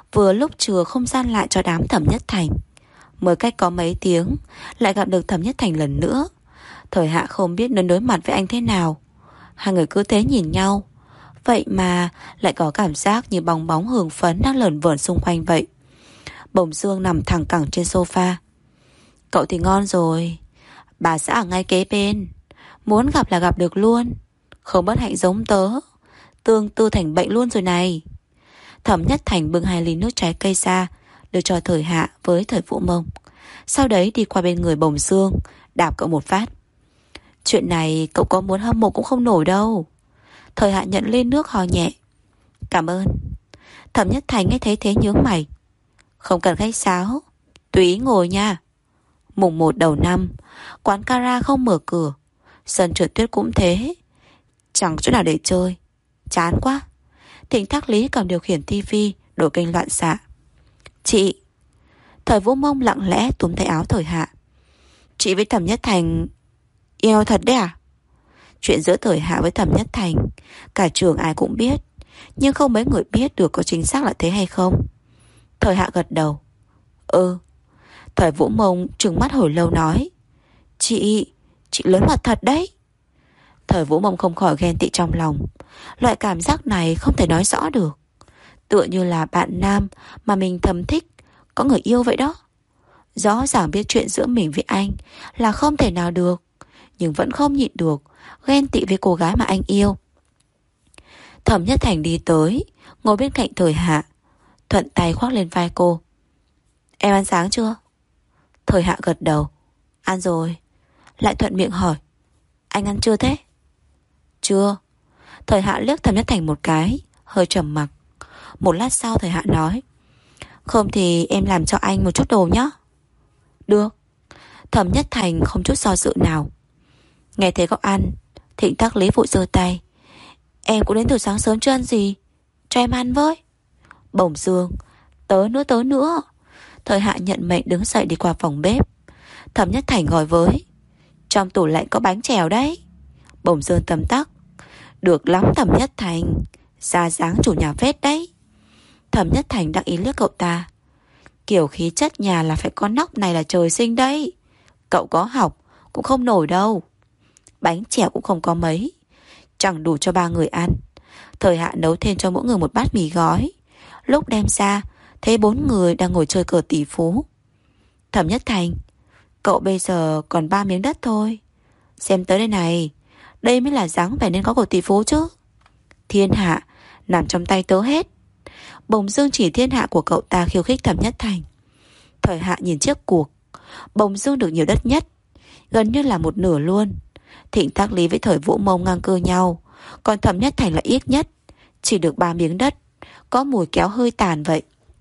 Vừa lúc chừa không gian lại cho đám Thẩm Nhất Thành. Mới cách có mấy tiếng lại gặp được Thẩm Nhất Thành lần nữa. Thời Hạ không biết nên đối mặt với anh thế nào. Hai người cứ thế nhìn nhau. Vậy mà lại có cảm giác như bong bóng hường phấn đang lởn vởn xung quanh vậy. Bồng Dương nằm thẳng cẳng trên sofa. Cậu thì ngon rồi. Bà xã ở ngay kế bên. Muốn gặp là gặp được luôn. Không bất hạnh giống tớ. Tương tư thành bệnh luôn rồi này. Thẩm Nhất Thành bưng hai ly nước trái cây ra, đưa cho Thời Hạ với Thời Vũ Mông. Sau đấy đi qua bên người Bồng Dương, đạp cậu một phát. Chuyện này cậu có muốn hâm mộ cũng không nổi đâu. Thời Hạ nhận ly nước hò nhẹ. Cảm ơn. Thẩm Nhất Thành nghe thấy thế nhướng mày. Không cần khách sáo, tùy ý ngồi nha. Mùng một đầu năm, quán Cara không mở cửa, sân trượt tuyết cũng thế, chẳng chỗ nào để chơi. Chán quá. Thỉnh Thác Lý cầm điều khiển tivi đổi kênh loạn xạ. Chị. Thời Vũ Mông lặng lẽ túm tay áo Thời Hạ. Chị với Thẩm Nhất Thành yêu thật đấy à? Chuyện giữa Thời Hạ với Thẩm Nhất Thành cả trường ai cũng biết, nhưng không mấy người biết được có chính xác là thế hay không. Thời Hạ gật đầu. Ừ. Thời Vũ Mông trừng mắt hồi lâu nói. Chị, chị lớn mặt thật đấy. Thời Vũ Mông không khỏi ghen tị trong lòng. Loại cảm giác này không thể nói rõ được. Tựa như là bạn nam mà mình thầm thích có người yêu vậy đó. Rõ ràng biết chuyện giữa mình với anh là không thể nào được, nhưng vẫn không nhịn được ghen tị với cô gái mà anh yêu. Thẩm Nhất Thành đi tới, ngồi bên cạnh Thời Hạ, thuận tay khoác lên vai cô. Em ăn sáng chưa? Thời Hạ gật đầu. Ăn rồi. Lại thuận miệng hỏi. Anh ăn chưa thế? Chưa. Thời Hạ liếc Thẩm Nhất Thành một cái, hơi trầm mặc. Một lát sau Thời Hạ nói. Không thì em làm cho anh một chút đồ nhé. Được. Thẩm Nhất Thành không chút do dự nào. Nghe thấy cậu ăn, Thịnh Thác Lý vội giơ tay. Em cũng đến từ sáng sớm chưa ăn gì, cho em ăn với. Bồng Dương. Tớ nữa tớ nữa. Thời Hạ nhận mệnh đứng dậy đi qua phòng bếp. Thẩm Nhất Thành gọi với. Trong tủ lạnh có bánh chèo đấy. Bồng Dương tấm tắc. Được lắm Thẩm Nhất Thành, ra dáng chủ nhà phết đấy. Thẩm Nhất Thành đắc ý liếc cậu ta. Kiểu khí chất nhà là phải con nóc này là trời sinh đấy. Cậu có học cũng không nổi đâu. Bánh chèo cũng không có mấy, chẳng đủ cho ba người ăn. Thời Hạ nấu thêm cho mỗi người một bát mì gói. Lúc đem ra thấy bốn người đang ngồi chơi cờ tỷ phú. Thẩm Nhất Thành, cậu bây giờ còn ba miếng đất thôi. Xem tới đây này, đây mới là dáng vẻ nên có của tỷ phú chứ. Thiên hạ nằm trong tay tớ hết. Bồng Dương chỉ thiên hạ của cậu ta khiêu khích Thẩm Nhất Thành. Thời Hạ nhìn chiếc cuộc. Bồng Dương được nhiều đất nhất, gần như là một nửa luôn. Thịnh Thác Lý với Thời Vũ Mông ngang cơ nhau, còn Thẩm Nhất Thành là ít nhất, chỉ được ba miếng đất, có mùi kéo hơi tàn vậy.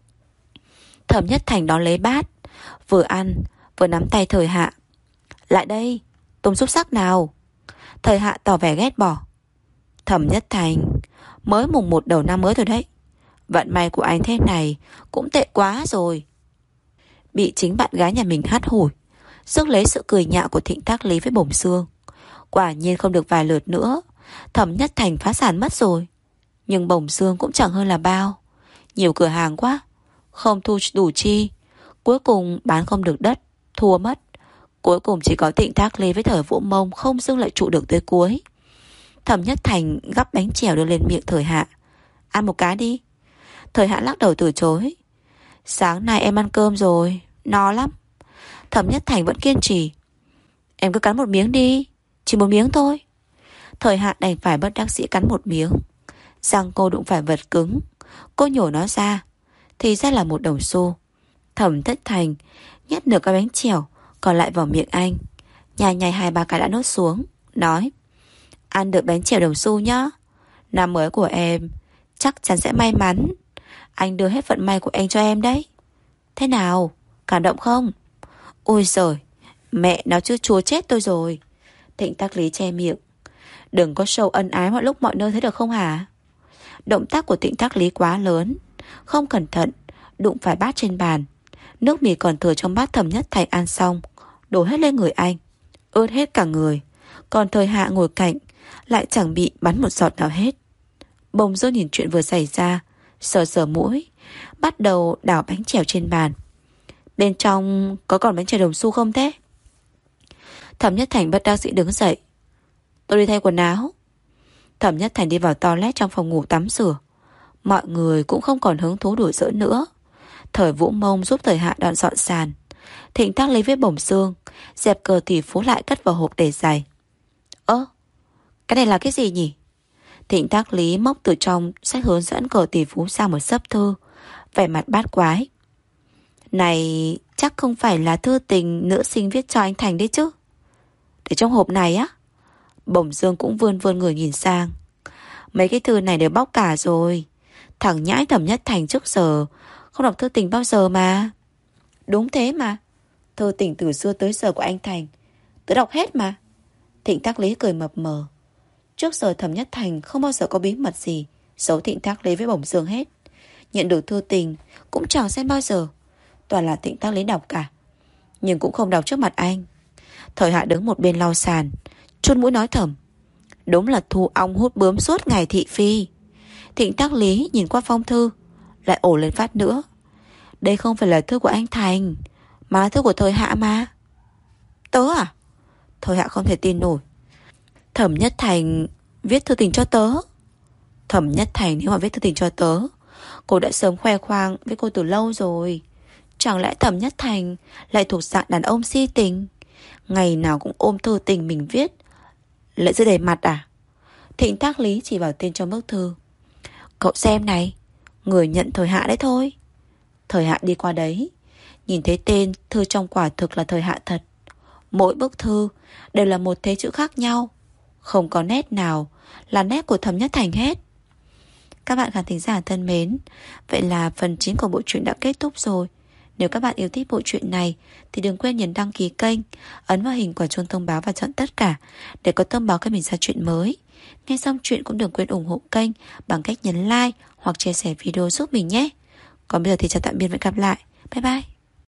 Thẩm Nhất Thành đón lấy bát, vừa ăn vừa nắm tay Thời Hạ. Lại đây, tôm xúc sắc nào. Thời Hạ tỏ vẻ ghét bỏ. Thẩm Nhất Thành, mới mùng một đầu năm mới thôi đấy. Vận may của anh thế này cũng tệ quá rồi. Bị chính bạn gái nhà mình hắt hủi, rước lấy sự cười nhạo của Thịnh Thác Lý với Bồng Dương. Quả nhiên không được vài lượt nữa, Thẩm Nhất Thành phá sản mất rồi. Nhưng Bồng Dương cũng chẳng hơn là bao. Nhiều cửa hàng quá, không thu đủ chi. Cuối cùng bán không được đất, thua mất. Cuối cùng chỉ có Thịnh Thác Lý với Thời Vũ Mông không dưng lại trụ được tới cuối. Thẩm Nhất Thành gắp bánh chèo đưa lên miệng Thời Hạ. Ăn một cái đi. Thời Hạ lắc đầu từ chối. Sáng nay em ăn cơm rồi, no lắm. Thẩm Nhất Thành vẫn kiên trì. Em cứ cắn một miếng đi, chỉ một miếng thôi. Thời Hạ đành phải bất đắc dĩ cắn một miếng. Răng cô đụng phải vật cứng, cô nhổ nó ra, thì ra là một đồng xu. Thẩm Nhất Thành nhét nửa cái bánh chèo còn lại vào miệng anh, nhai nhai hai ba cái đã nuốt xuống, nói. Ăn được bánh chèo đồng xu nhá. Năm mới của em chắc chắn sẽ may mắn. Anh đưa hết vận may của anh cho em đấy. Thế nào, cảm động không? Ôi giời, mẹ nó chưa chua chết tôi rồi. Thịnh Thác Lý che miệng. Đừng có show ân ái mọi lúc mọi nơi thế được không hả? Động tác của Thịnh Thác Lý quá lớn, không cẩn thận đụng phải bát trên bàn. Nước mì còn thừa trong bát Thẩm Nhất Thành ăn xong, đổ hết lên người anh, ướt hết cả người. Còn Thời Hạ ngồi cạnh lại chẳng bị bắn một giọt nào hết. Bồng Dương nhìn chuyện vừa xảy ra, Sờ sờ mũi, bắt đầu đảo bánh chèo trên bàn. Bên trong có còn bánh chèo đồng xu không thế? Thẩm Nhất Thành bất đắc dĩ đứng dậy. Tôi đi thay quần áo. Thẩm Nhất Thành đi vào toilet trong phòng ngủ tắm rửa. Mọi người cũng không còn hứng thú đuổi giỡn nữa. Thời Vũ Mông giúp Thời Hạ dọn dọn sàn. Thịnh Tác lấy với bổng xương, dẹp cờ tỷ phú lại cất vào hộp để giày. Ơ, cái này là cái gì nhỉ? Thịnh Tác Lý móc từ trong sách hướng dẫn cờ tỷ phú ra một xấp thư, vẻ mặt bát quái. Này chắc không phải là thư tình nữ sinh viết cho anh Thành đấy chứ? Để trong hộp này á? Bổng Dương cũng vươn vươn người nhìn sang. Mấy cái thư này đều bóc cả rồi. Thằng nhãi Thẩm Nhất Thành trước giờ không đọc thư tình bao giờ mà. Đúng thế mà. Thư tình từ xưa tới giờ của anh Thành tớ đọc hết mà. Thịnh Tác Lý cười mập mờ. Trước giờ Thẩm Nhất Thành không bao giờ có bí mật gì giấu Thịnh Tác Lý với Bổng Dương hết. Nhận được thư tình cũng chẳng xem bao giờ. Toàn là Thịnh Tác Lý đọc cả. Nhưng cũng không đọc trước mặt anh. Thời Hạ đứng một bên lau sàn, chôn mũi nói thầm. Đúng là thu ong hút bướm suốt ngày thị phi. Thịnh Tác Lý nhìn qua phong thư, lại ổ lên phát nữa. Đây không phải là thư của anh Thành, mà là thư của Thời Hạ mà. Tớ à? Thời Hạ không thể tin nổi. Thẩm Nhất Thành viết thư tình cho tớ. Thẩm Nhất Thành nếu mà viết thư tình cho tớ, cô đã sớm khoe khoang với cô từ lâu rồi. Chẳng lẽ Thẩm Nhất Thành lại thuộc dạng đàn ông si tình, ngày nào cũng ôm thư tình mình viết lại dưới đầy mặt à? Thịnh Tác Lý chỉ vào tên trong bức thư. Cậu xem này, người nhận Thời Hạ đấy thôi. Thời Hạ đi qua đấy, nhìn thấy tên thư trong quả thực là Thời Hạ thật. Mỗi bức thư đều là một thế chữ khác nhau, không có nét nào là nét của Thẩm Nhất Thành hết. Các bạn khán thính giả thân mến, vậy là phần chín của bộ truyện đã kết thúc rồi. Nếu các bạn yêu thích bộ truyện này thì đừng quên nhấn đăng ký kênh, ấn vào hình quả chuông thông báo và chọn tất cả để có thông báo khi mình ra chuyện mới. Nghe xong chuyện cũng đừng quên ủng hộ kênh bằng cách nhấn like hoặc chia sẻ video giúp mình nhé. Còn bây giờ thì chào tạm biệt và hẹn gặp lại. Bye bye.